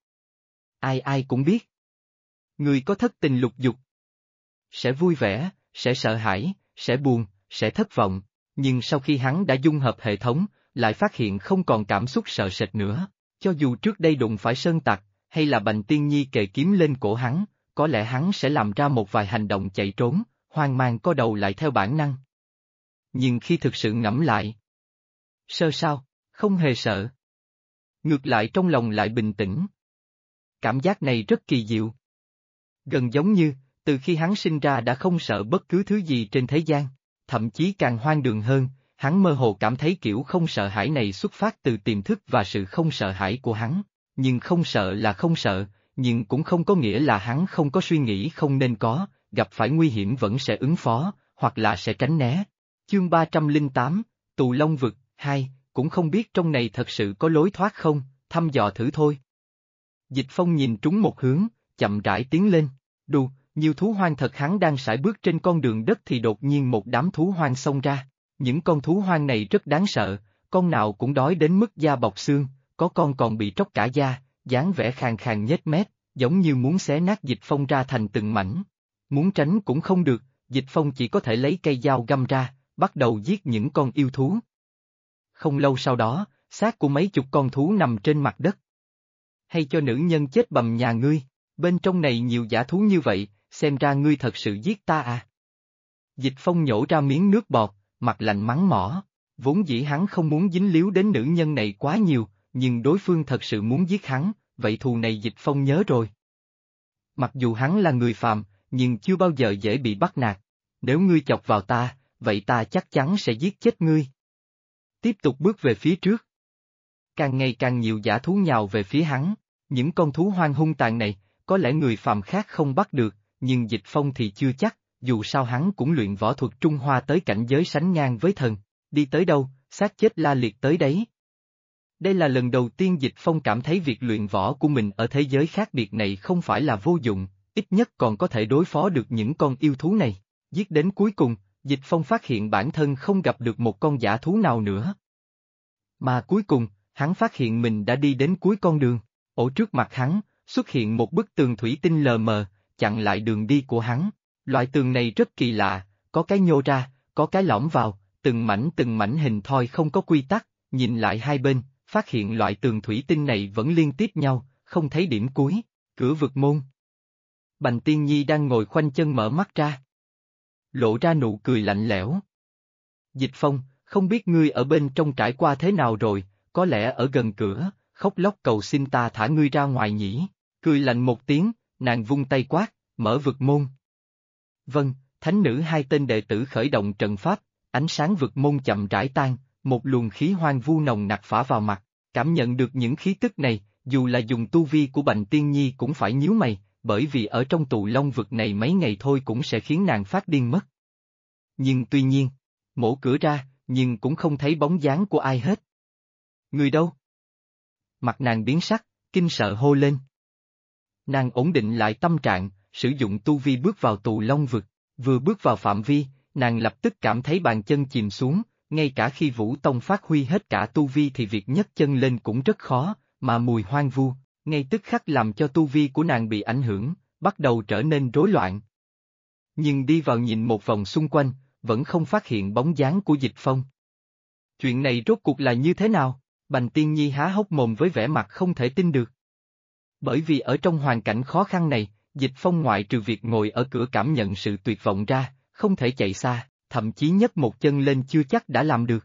Ai cũng biết. Người có thất tình lục dục. Sẽ vui vẻ, sẽ sợ hãi, sẽ buồn, sẽ thất vọng, nhưng sau khi hắn đã dung hợp hệ thống, lại phát hiện không còn cảm xúc sợ sệt nữa. Cho dù trước đây đụng phải Sơn Tặc, hay là Bành Tiên Nhi kề kiếm lên cổ hắn, có lẽ hắn sẽ làm ra một vài hành động chạy trốn, hoang mang co đầu lại theo bản năng. Nhưng khi thực sự ngẫm lại, sơ sao, không hề sợ. Ngược lại trong lòng lại bình tĩnh. Cảm giác này rất kỳ diệu. Gần giống như, từ khi hắn sinh ra đã không sợ bất cứ thứ gì trên thế gian, thậm chí càng hoang đường hơn, hắn mơ hồ cảm thấy kiểu không sợ hãi này xuất phát từ tiềm thức và sự không sợ hãi của hắn, nhưng không sợ là không sợ, nhưng cũng không có nghĩa là hắn không có suy nghĩ không nên có, gặp phải nguy hiểm vẫn sẽ ứng phó, hoặc là sẽ tránh né. Chương 308, Tù Long Vực, 2, cũng không biết trong này thật sự có lối thoát không, thăm dò thử thôi. Dịch Phong nhìn trúng một hướng, chậm rãi tiến lên, đù, nhiều thú hoang thật. Hắn đang sải bước trên con đường đất thì đột nhiên một đám thú hoang xông ra. Những con thú hoang này rất đáng sợ, con nào cũng đói đến mức da bọc xương, có con còn bị tróc cả da, dáng vẻ khàn khàn nhếch mép, giống như muốn xé nát Dịch Phong ra thành từng mảnh. Muốn tránh cũng không được, Dịch Phong chỉ có thể lấy cây dao găm ra, bắt đầu giết những con yêu thú. Không lâu sau đó, xác của mấy chục con thú nằm trên mặt đất. Hay cho nữ nhân chết bầm nhà ngươi, bên trong này nhiều dã thú như vậy, xem ra ngươi thật sự giết ta à. Dịch Phong nhổ ra miếng nước bọt, mặt lạnh mắng mỏ, vốn dĩ hắn không muốn dính líu đến nữ nhân này quá nhiều, nhưng đối phương thật sự muốn giết hắn, vậy thù này Dịch Phong nhớ rồi. Mặc dù hắn là người phàm, nhưng chưa bao giờ dễ bị bắt nạt. Nếu ngươi chọc vào ta, vậy ta chắc chắn sẽ giết chết ngươi. Tiếp tục bước về phía trước. Càng ngày càng nhiều dã thú nhào về phía hắn, những con thú hoang hung tàn này, có lẽ người phàm khác không bắt được, nhưng Dịch Phong thì chưa chắc, dù sao hắn cũng luyện võ thuật Trung Hoa tới cảnh giới sánh ngang với thần, đi tới đâu, xác chết la liệt tới đấy. Đây là lần đầu tiên Dịch Phong cảm thấy việc luyện võ của mình ở thế giới khác biệt này không phải là vô dụng, ít nhất còn có thể đối phó được những con yêu thú này. Giết đến cuối cùng, Dịch Phong phát hiện bản thân không gặp được một con dã thú nào nữa. Mà cuối cùng, hắn phát hiện mình đã đi đến cuối con đường. Trước mặt hắn, xuất hiện một bức tường thủy tinh lờ mờ, chặn lại đường đi của hắn. Loại tường này rất kỳ lạ, có cái nhô ra, có cái lõm vào, từng mảnh hình thoi không có quy tắc, nhìn lại hai bên, phát hiện loại tường thủy tinh này vẫn liên tiếp nhau, không thấy điểm cuối. Cửa vực môn. Bành Tiên Nhi đang ngồi khoanh chân mở mắt ra. Lộ ra nụ cười lạnh lẽo. Dịch Phong, không biết ngươi ở bên trong trải qua thế nào rồi, có lẽ ở gần cửa, khóc lóc cầu xin ta thả ngươi ra ngoài nhỉ. Cười lạnh một tiếng, nàng vung tay quát, mở vực môn. Vâng, thánh nữ hai tên đệ tử khởi động trận pháp, ánh sáng vực môn chậm rãi tan, một luồng khí hoang vu nồng nặc phả vào mặt, cảm nhận được những khí tức này, dù là dùng tu vi của Bành Tiên Nhi cũng phải nhíu mày, bởi vì ở trong tù long vực này mấy ngày thôi cũng sẽ khiến nàng phát điên mất. Nhưng tuy nhiên, mổ cửa ra, nhưng cũng không thấy bóng dáng của ai hết. Người đâu? Mặt nàng biến sắc, kinh sợ hô lên. Nàng ổn định lại tâm trạng, sử dụng tu vi bước vào tù long vực, vừa bước vào phạm vi, nàng lập tức cảm thấy bàn chân chìm xuống, ngay cả khi Vũ Tông phát huy hết cả tu vi thì việc nhấc chân lên cũng rất khó, mà mùi hoang vu, ngay tức khắc làm cho tu vi của nàng bị ảnh hưởng, bắt đầu trở nên rối loạn. Nhưng đi vào nhìn một vòng xung quanh, vẫn không phát hiện bóng dáng của Dịch Phong. Chuyện này rốt cuộc là như thế nào? Bành Tiên Nhi há hốc mồm với vẻ mặt không thể tin được. Bởi vì ở trong hoàn cảnh khó khăn này, Dịch Phong ngoại trừ việc ngồi ở cửa cảm nhận sự tuyệt vọng ra, không thể chạy xa, thậm chí nhấc một chân lên chưa chắc đã làm được.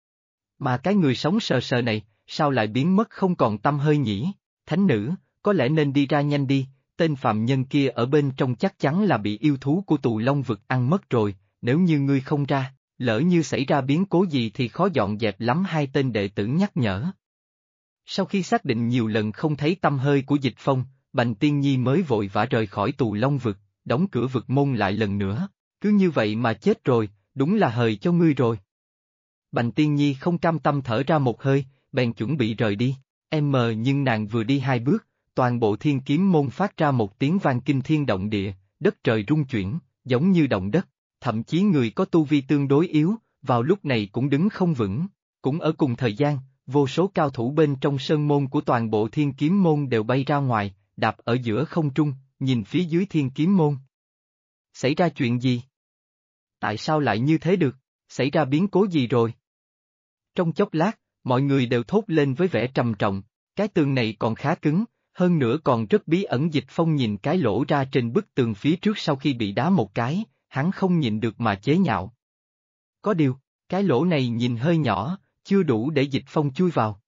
Mà cái người sống sờ sờ này, sao lại biến mất không còn tăm hơi nhỉ? Thánh nữ, có lẽ nên đi ra nhanh đi, tên phạm nhân kia ở bên trong chắc chắn là bị yêu thú của tù long vực ăn mất rồi, nếu như ngươi không ra, lỡ như xảy ra biến cố gì thì khó dọn dẹp lắm, hai tên đệ tử nhắc nhở. Sau khi xác định nhiều lần không thấy tăm hơi của Dịch Phong, Bành Tiên Nhi mới vội vã rời khỏi tù long vực, đóng cửa vực môn lại lần nữa, cứ như vậy mà chết rồi, đúng là hời cho ngươi rồi. Bành Tiên Nhi không cam tâm thở ra một hơi, bèn chuẩn bị rời đi, nhưng nàng vừa đi hai bước, toàn bộ thiên kiếm môn phát ra một tiếng vang kinh thiên động địa, đất trời rung chuyển, giống như động đất, thậm chí người có tu vi tương đối yếu, vào lúc này cũng đứng không vững, cũng ở cùng thời gian, vô số cao thủ bên trong sơn môn của toàn bộ thiên kiếm môn đều bay ra ngoài, đạp ở giữa không trung, nhìn phía dưới thiên kiếm môn. Xảy ra chuyện gì? Tại sao lại như thế được? Xảy ra biến cố gì rồi? Trong chốc lát, mọi người đều thốt lên với vẻ trầm trọng, cái tường này còn khá cứng, hơn nữa còn rất bí ẩn. Dịch Phong nhìn cái lỗ ra trên bức tường phía trước sau khi bị đá một cái, hắn không nhịn được mà chế nhạo. Có điều, cái lỗ này nhìn hơi nhỏ, chưa đủ để Dịch Phong chui vào.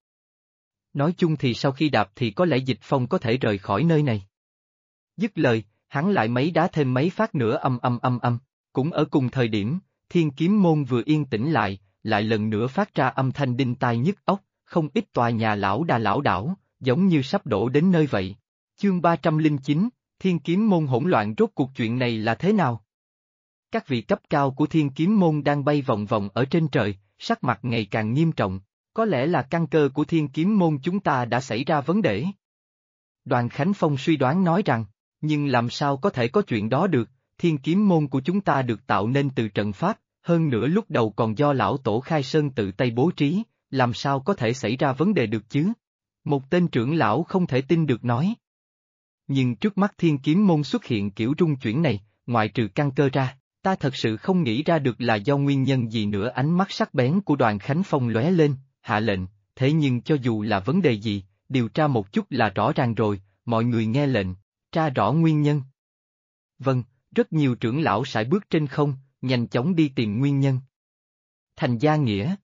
Nói chung thì sau khi đạp thì có lẽ Dịch Phong có thể rời khỏi nơi này. Dứt lời, hắn lại mấy đá thêm mấy phát nữa âm. Cũng ở cùng thời điểm, thiên kiếm môn vừa yên tĩnh lại lần nữa phát ra âm thanh đinh tai nhức óc, không ít tòa nhà lão đảo, giống như sắp đổ đến nơi vậy. Chương 309, thiên kiếm môn hỗn loạn, rốt cuộc chuyện này là thế nào? Các vị cấp cao của thiên kiếm môn đang bay vòng vòng ở trên trời, sắc mặt ngày càng nghiêm trọng, có lẽ là căn cơ của thiên kiếm môn chúng ta đã xảy ra vấn đề. Đoàn Khánh Phong suy đoán nói rằng, nhưng làm sao có thể có chuyện đó được, thiên kiếm môn của chúng ta được tạo nên từ trận pháp, hơn nữa lúc đầu còn do lão tổ Khai Sơn tự tay bố trí, làm sao có thể xảy ra vấn đề được chứ? Một tên trưởng lão không thể tin được nói. Nhưng trước mắt thiên kiếm môn xuất hiện kiểu rung chuyển này, ngoại trừ căn cơ ra, ta thật sự không nghĩ ra được là do nguyên nhân gì nữa. Ánh mắt sắc bén của Đoàn Khánh Phong lóe lên, hạ lệnh, thế nhưng cho dù là vấn đề gì, điều tra một chút là rõ ràng rồi, mọi người nghe lệnh, tra rõ nguyên nhân. Vâng, rất nhiều trưởng lão sải bước trên không, nhanh chóng đi tìm nguyên nhân. Thành Gia Nghĩa.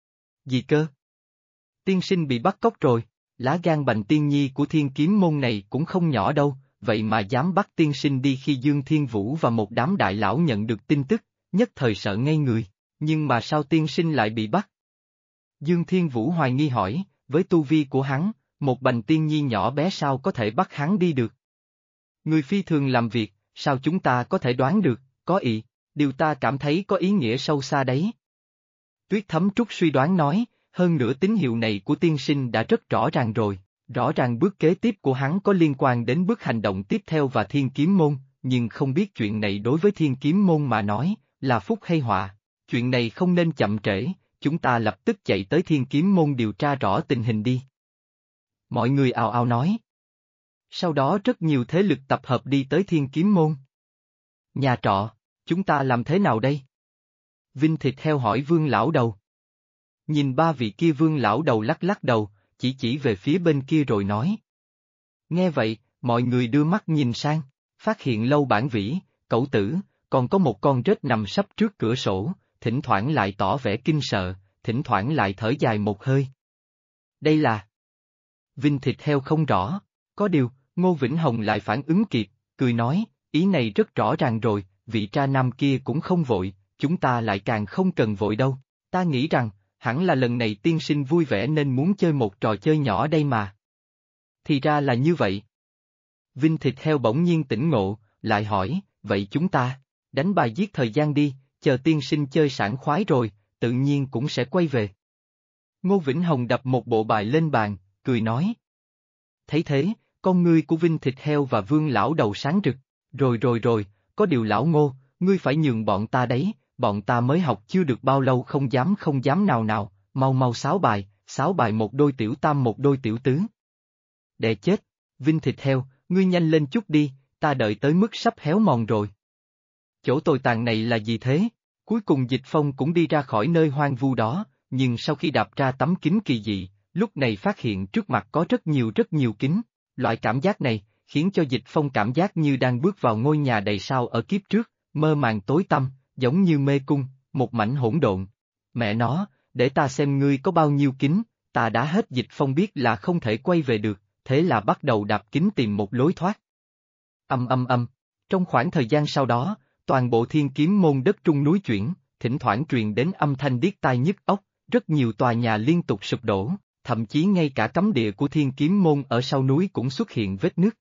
Gì cơ? Tiên sinh bị bắt cóc rồi, lá gan Bành Tiên Nhi của thiên kiếm môn này cũng không nhỏ đâu, vậy mà dám bắt tiên sinh đi. Khi Dương Thiên Vũ và một đám đại lão nhận được tin tức, nhất thời sợ ngây người, nhưng mà sao tiên sinh lại bị bắt? Dương Thiên Vũ hoài nghi hỏi, với tu vi của hắn, một bành tiên nhi nhỏ bé sao có thể bắt hắn đi được? Người phi thường làm việc, sao chúng ta có thể đoán được, có ý, điều ta cảm thấy có ý nghĩa sâu xa đấy. Tuyết Thấm Trúc suy đoán nói, hơn nữa tín hiệu này của tiên sinh đã rất rõ ràng rồi, rõ ràng bước kế tiếp của hắn có liên quan đến bước hành động tiếp theo và Thiên Kiếm Môn, nhưng không biết chuyện này đối với Thiên Kiếm Môn mà nói, là phúc hay họa, chuyện này không nên chậm trễ, chúng ta lập tức chạy tới Thiên Kiếm Môn điều tra rõ tình hình đi. Mọi người ào ào nói. Sau đó rất nhiều thế lực tập hợp đi tới Thiên Kiếm Môn. Nhà trọ, chúng ta làm thế nào đây? Vinh Thịt Heo hỏi Vương lão đầu. Nhìn ba vị kia, Vương lão đầu lắc lắc đầu, chỉ về phía bên kia rồi nói. Nghe vậy, mọi người đưa mắt nhìn sang, phát hiện Lâu Bản Vĩ, Cẩu Tử, còn có một con rết nằm sấp trước cửa sổ, thỉnh thoảng lại tỏ vẻ kinh sợ, thỉnh thoảng lại thở dài một hơi. Đây là... Vinh Thịt Heo không rõ, có điều, Ngô Vĩnh Hồng lại phản ứng kịp, cười nói, ý này rất rõ ràng rồi, vị tra nam kia cũng không vội, chúng ta lại càng không cần vội đâu, ta nghĩ rằng, hẳn là lần này tiên sinh vui vẻ nên muốn chơi một trò chơi nhỏ đây mà. Thì ra là như vậy. Vinh Thịt Heo bỗng nhiên tỉnh ngộ, lại hỏi, vậy chúng ta, đánh bài giết thời gian đi, chờ tiên sinh chơi sảng khoái rồi, tự nhiên cũng sẽ quay về. Ngô Vĩnh Hồng đập một bộ bài lên bàn, cười nói. Thấy thế, con ngươi của Vinh Thịt Heo và Vương lão đầu sáng rực, rồi, có điều lão Ngô, ngươi phải nhường bọn ta đấy, bọn ta mới học chưa được bao lâu, không dám nào, mau sáo bài một đôi tiểu tam một đôi tiểu tứ. Đè chết, Vinh Thịt Heo, ngươi nhanh lên chút đi, ta đợi tới mức sắp héo mòn rồi. Chỗ tồi tàn này là gì thế? Cuối cùng Dịch Phong cũng đi ra khỏi nơi hoang vu đó, nhưng sau khi đạp ra tấm kính kỳ dị, lúc này phát hiện trước mặt có rất nhiều kính. Loại cảm giác này, khiến cho Dịch Phong cảm giác như đang bước vào ngôi nhà đầy sao ở kiếp trước, mơ màng tối tăm, giống như mê cung, một mảnh hỗn độn. Mẹ nó, để ta xem ngươi có bao nhiêu kính, ta đã hết. Dịch Phong biết là không thể quay về được, thế là bắt đầu đạp kính tìm một lối thoát. Âm. Trong khoảng thời gian sau đó, toàn bộ Thiên Kiếm Môn đất trung núi chuyển, thỉnh thoảng truyền đến âm thanh điếc tai nhức óc, rất nhiều tòa nhà liên tục sụp đổ, thậm chí ngay cả cấm địa của Thiên Kiếm Môn ở sau núi cũng xuất hiện vết nứt.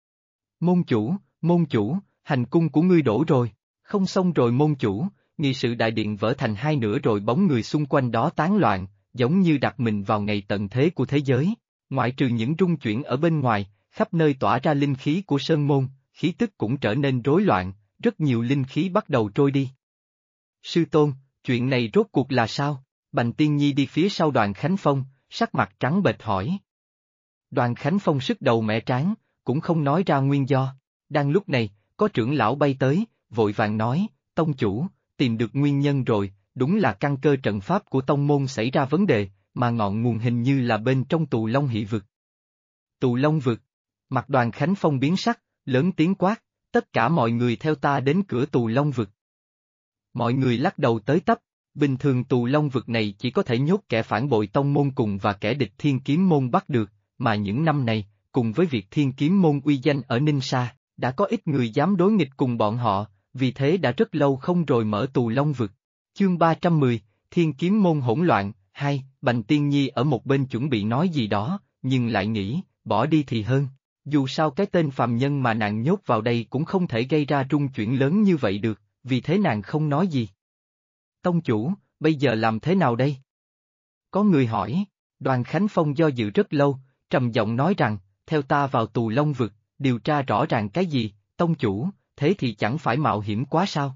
Môn chủ, hành cung của ngươi đổ rồi, không xong rồi môn chủ, nghị sự đại điện vỡ thành hai nửa rồi, bóng người xung quanh đó tán loạn, giống như đặt mình vào ngày tận thế của thế giới, ngoại trừ những rung chuyển ở bên ngoài, khắp nơi tỏa ra linh khí của sơn môn, khí tức cũng trở nên rối loạn, rất nhiều linh khí bắt đầu trôi đi. Sư tôn, chuyện này rốt cuộc là sao? Bành Tiên Nhi đi phía sau Đoàn Khánh Phong, sắc mặt trắng bệch hỏi. Đoàn Khánh Phong sứt đầu mẻ trán, cũng không nói ra nguyên do. Đang lúc này, có trưởng lão bay tới, vội vàng nói, tông chủ, tìm được nguyên nhân rồi, đúng là căn cơ trận pháp của tông môn xảy ra vấn đề, mà ngọn nguồn hình như là bên trong Tù Long Hị Vực. Tù Long Vực. Mặt Đoàn Khánh Phong biến sắc, lớn tiếng quát, tất cả mọi người theo ta đến cửa Tù Long Vực. Mọi người lắc đầu tới tấp, bình thường Tù Long Vực này chỉ có thể nhốt kẻ phản bội tông môn cùng và kẻ địch Thiên Kiếm Môn bắt được, mà những năm này, cùng với việc Thiên Kiếm Môn uy danh ở Ninh Sa, đã có ít người dám đối nghịch cùng bọn họ, vì thế đã rất lâu không rồi mở Tù Long Vực. Chương 310, Thiên Kiếm Môn hỗn loạn, 2, Bành Tiên Nhi ở một bên chuẩn bị nói gì đó, nhưng lại nghĩ, bỏ đi thì hơn. Dù sao cái tên phàm nhân mà nàng nhốt vào đây cũng không thể gây ra rung chuyển lớn như vậy được, vì thế nàng không nói gì. Tông chủ, bây giờ làm thế nào đây? Có người hỏi, Đoàn Khánh Phong do dự rất lâu, trầm giọng nói rằng, theo ta vào Tù Long Vực, điều tra rõ ràng cái gì, tông chủ, thế thì chẳng phải mạo hiểm quá sao?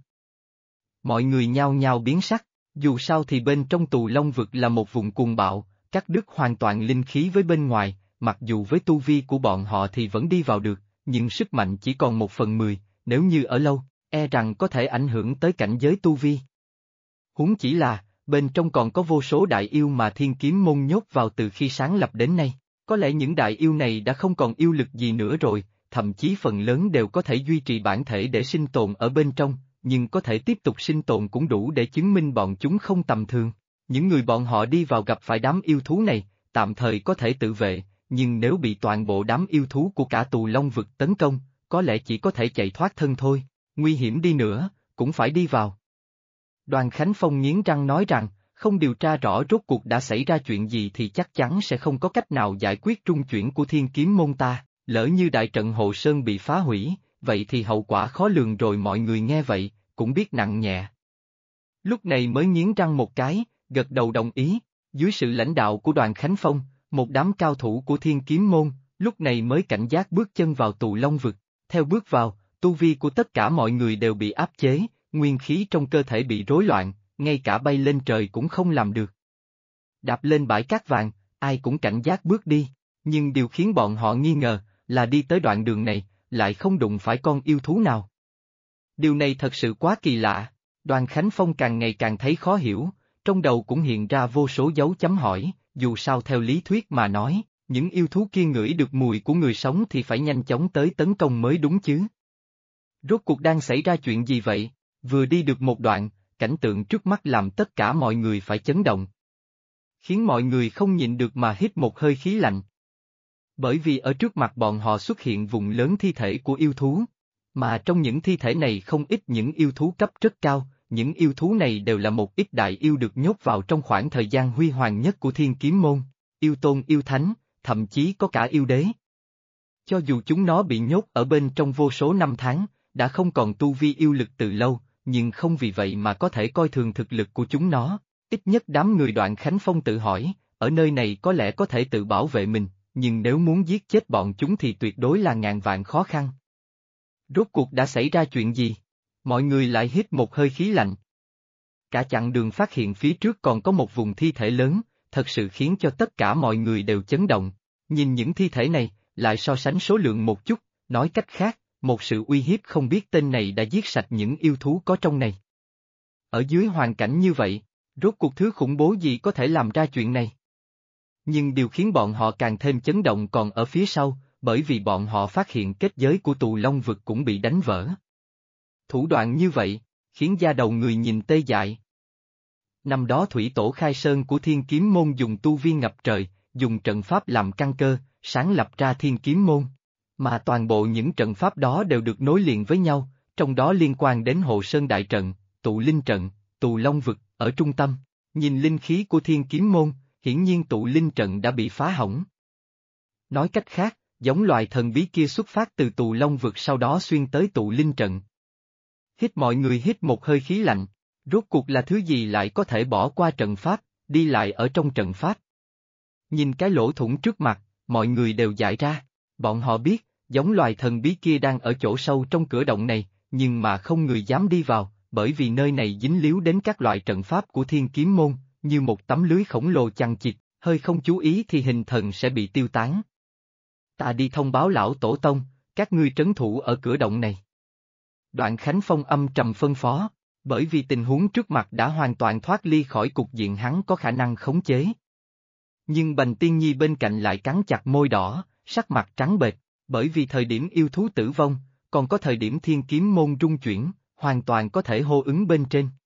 Mọi người nhao nhao biến sắc, dù sao thì bên trong Tù Long Vực là một vùng cuồng bạo, cắt đứt hoàn toàn linh khí với bên ngoài, mặc dù với tu vi của bọn họ thì vẫn đi vào được, nhưng sức mạnh chỉ còn 1/10, nếu như ở lâu, e rằng có thể ảnh hưởng tới cảnh giới tu vi. Huống chỉ là, bên trong còn có vô số đại yêu mà Thiên Kiếm Môn nhốt vào từ khi sáng lập đến nay, có lẽ những đại yêu này đã không còn yêu lực gì nữa rồi, thậm chí phần lớn đều có thể duy trì bản thể để sinh tồn ở bên trong, nhưng có thể tiếp tục sinh tồn cũng đủ để chứng minh bọn chúng không tầm thường. Những người bọn họ đi vào gặp phải đám yêu thú này, tạm thời có thể tự vệ, nhưng nếu bị toàn bộ đám yêu thú của cả Tù Long Vực tấn công, có lẽ chỉ có thể chạy thoát thân thôi, nguy hiểm đi nữa, cũng phải đi vào. Đoàn Khánh Phong nghiến răng nói rằng, không điều tra rõ rốt cuộc đã xảy ra chuyện gì thì chắc chắn sẽ không có cách nào giải quyết trung chuyển của Thiên Kiếm môn ta, lỡ như đại trận Hộ Sơn bị phá hủy, vậy thì hậu quả khó lường rồi. Mọi người nghe vậy, cũng biết nặng nhẹ. Lúc này mới nghiến răng một cái, gật đầu đồng ý, dưới sự lãnh đạo của Đoàn Khánh Phong, một đám cao thủ của Thiên Kiếm môn, lúc này mới cảnh giác bước chân vào Tù Long vực, theo bước vào, tu vi của tất cả mọi người đều bị áp chế, nguyên khí trong cơ thể bị rối loạn, ngay cả bay lên trời cũng không làm được. Đạp lên bãi cát vàng, ai cũng cảnh giác bước đi, nhưng điều khiến bọn họ nghi ngờ, là đi tới đoạn đường này, lại không đụng phải con yêu thú nào. Điều này thật sự quá kỳ lạ, Đoàn Khánh Phong càng ngày càng thấy khó hiểu, trong đầu cũng hiện ra vô số dấu chấm hỏi, dù sao theo lý thuyết mà nói, những yêu thú kia ngửi được mùi của người sống thì phải nhanh chóng tới tấn công mới đúng chứ. Rốt cuộc đang xảy ra chuyện gì vậy? Vừa đi được một đoạn, cảnh tượng trước mắt làm tất cả mọi người phải chấn động. Khiến mọi người không nhịn được mà hít một hơi khí lạnh. Bởi vì ở trước mặt bọn họ xuất hiện vùng lớn thi thể của yêu thú, mà trong những thi thể này không ít những yêu thú cấp rất cao, những yêu thú này đều là một ít đại yêu được nhốt vào trong khoảng thời gian huy hoàng nhất của Thiên Kiếm môn, yêu tôn yêu thánh, thậm chí có cả yêu đế. Cho dù chúng nó bị nhốt ở bên trong vô số năm tháng, đã không còn tu vi yêu lực từ lâu, nhưng không vì vậy mà có thể coi thường thực lực của chúng nó. Ít nhất đám người Đoạn Khánh Phong tự hỏi, ở nơi này có lẽ có thể tự bảo vệ mình, nhưng nếu muốn giết chết bọn chúng thì tuyệt đối là ngàn vạn khó khăn. Rốt cuộc đã xảy ra chuyện gì? Mọi người lại hít một hơi khí lạnh. Cả chặng đường phát hiện phía trước còn có một vùng thi thể lớn, thật sự khiến cho tất cả mọi người đều chấn động. Nhìn những thi thể này, lại so sánh số lượng một chút, nói cách khác, một sự uy hiếp không biết tên này đã giết sạch những yêu thú có trong này. Ở dưới hoàn cảnh như vậy, rốt cuộc thứ khủng bố gì có thể làm ra chuyện này? Nhưng điều khiến bọn họ càng thêm chấn động còn ở phía sau, bởi vì bọn họ phát hiện kết giới của Tù Long vực cũng bị đánh vỡ. Thủ đoạn như vậy, khiến da đầu người nhìn tê dại. Năm đó thủy tổ khai sơn của Thiên Kiếm môn dùng tu vi ngập trời, dùng trận pháp làm căn cơ, sáng lập ra Thiên Kiếm môn. Mà toàn bộ những trận pháp đó đều được nối liền với nhau, trong đó liên quan đến Hộ Sơn đại trận, Tụ Linh trận, Tù Long vực, ở trung tâm. Nhìn linh khí của Thiên Kiếm môn, hiển nhiên Tụ Linh trận đã bị phá hỏng. Nói cách khác, giống loài thần bí kia xuất phát từ Tù Long vực sau đó xuyên tới Tụ Linh trận. Mọi người hít một hơi khí lạnh, rốt cuộc là thứ gì lại có thể bỏ qua trận pháp, đi lại ở trong trận pháp. Nhìn cái lỗ thủng trước mặt, mọi người đều giải ra, bọn họ biết, giống loài thần bí kia đang ở chỗ sâu trong cửa động này, nhưng mà không người dám đi vào, bởi vì nơi này dính líu đến các loại trận pháp của Thiên Kiếm môn, như một tấm lưới khổng lồ chằng chịt, hơi không chú ý thì hình thần sẽ bị tiêu tán. Ta đi thông báo lão tổ tông, các ngươi trấn thủ ở cửa động này. Đoạn Khánh Phong âm trầm phân phó, bởi vì tình huống trước mặt đã hoàn toàn thoát ly khỏi cục diện hắn có khả năng khống chế. Nhưng Bành Tiên Nhi bên cạnh lại cắn chặt môi đỏ, sắc mặt trắng bệch, bởi vì thời điểm yêu thú tử vong, còn có thời điểm Thiên Kiếm môn rung chuyển, hoàn toàn có thể hô ứng bên trên.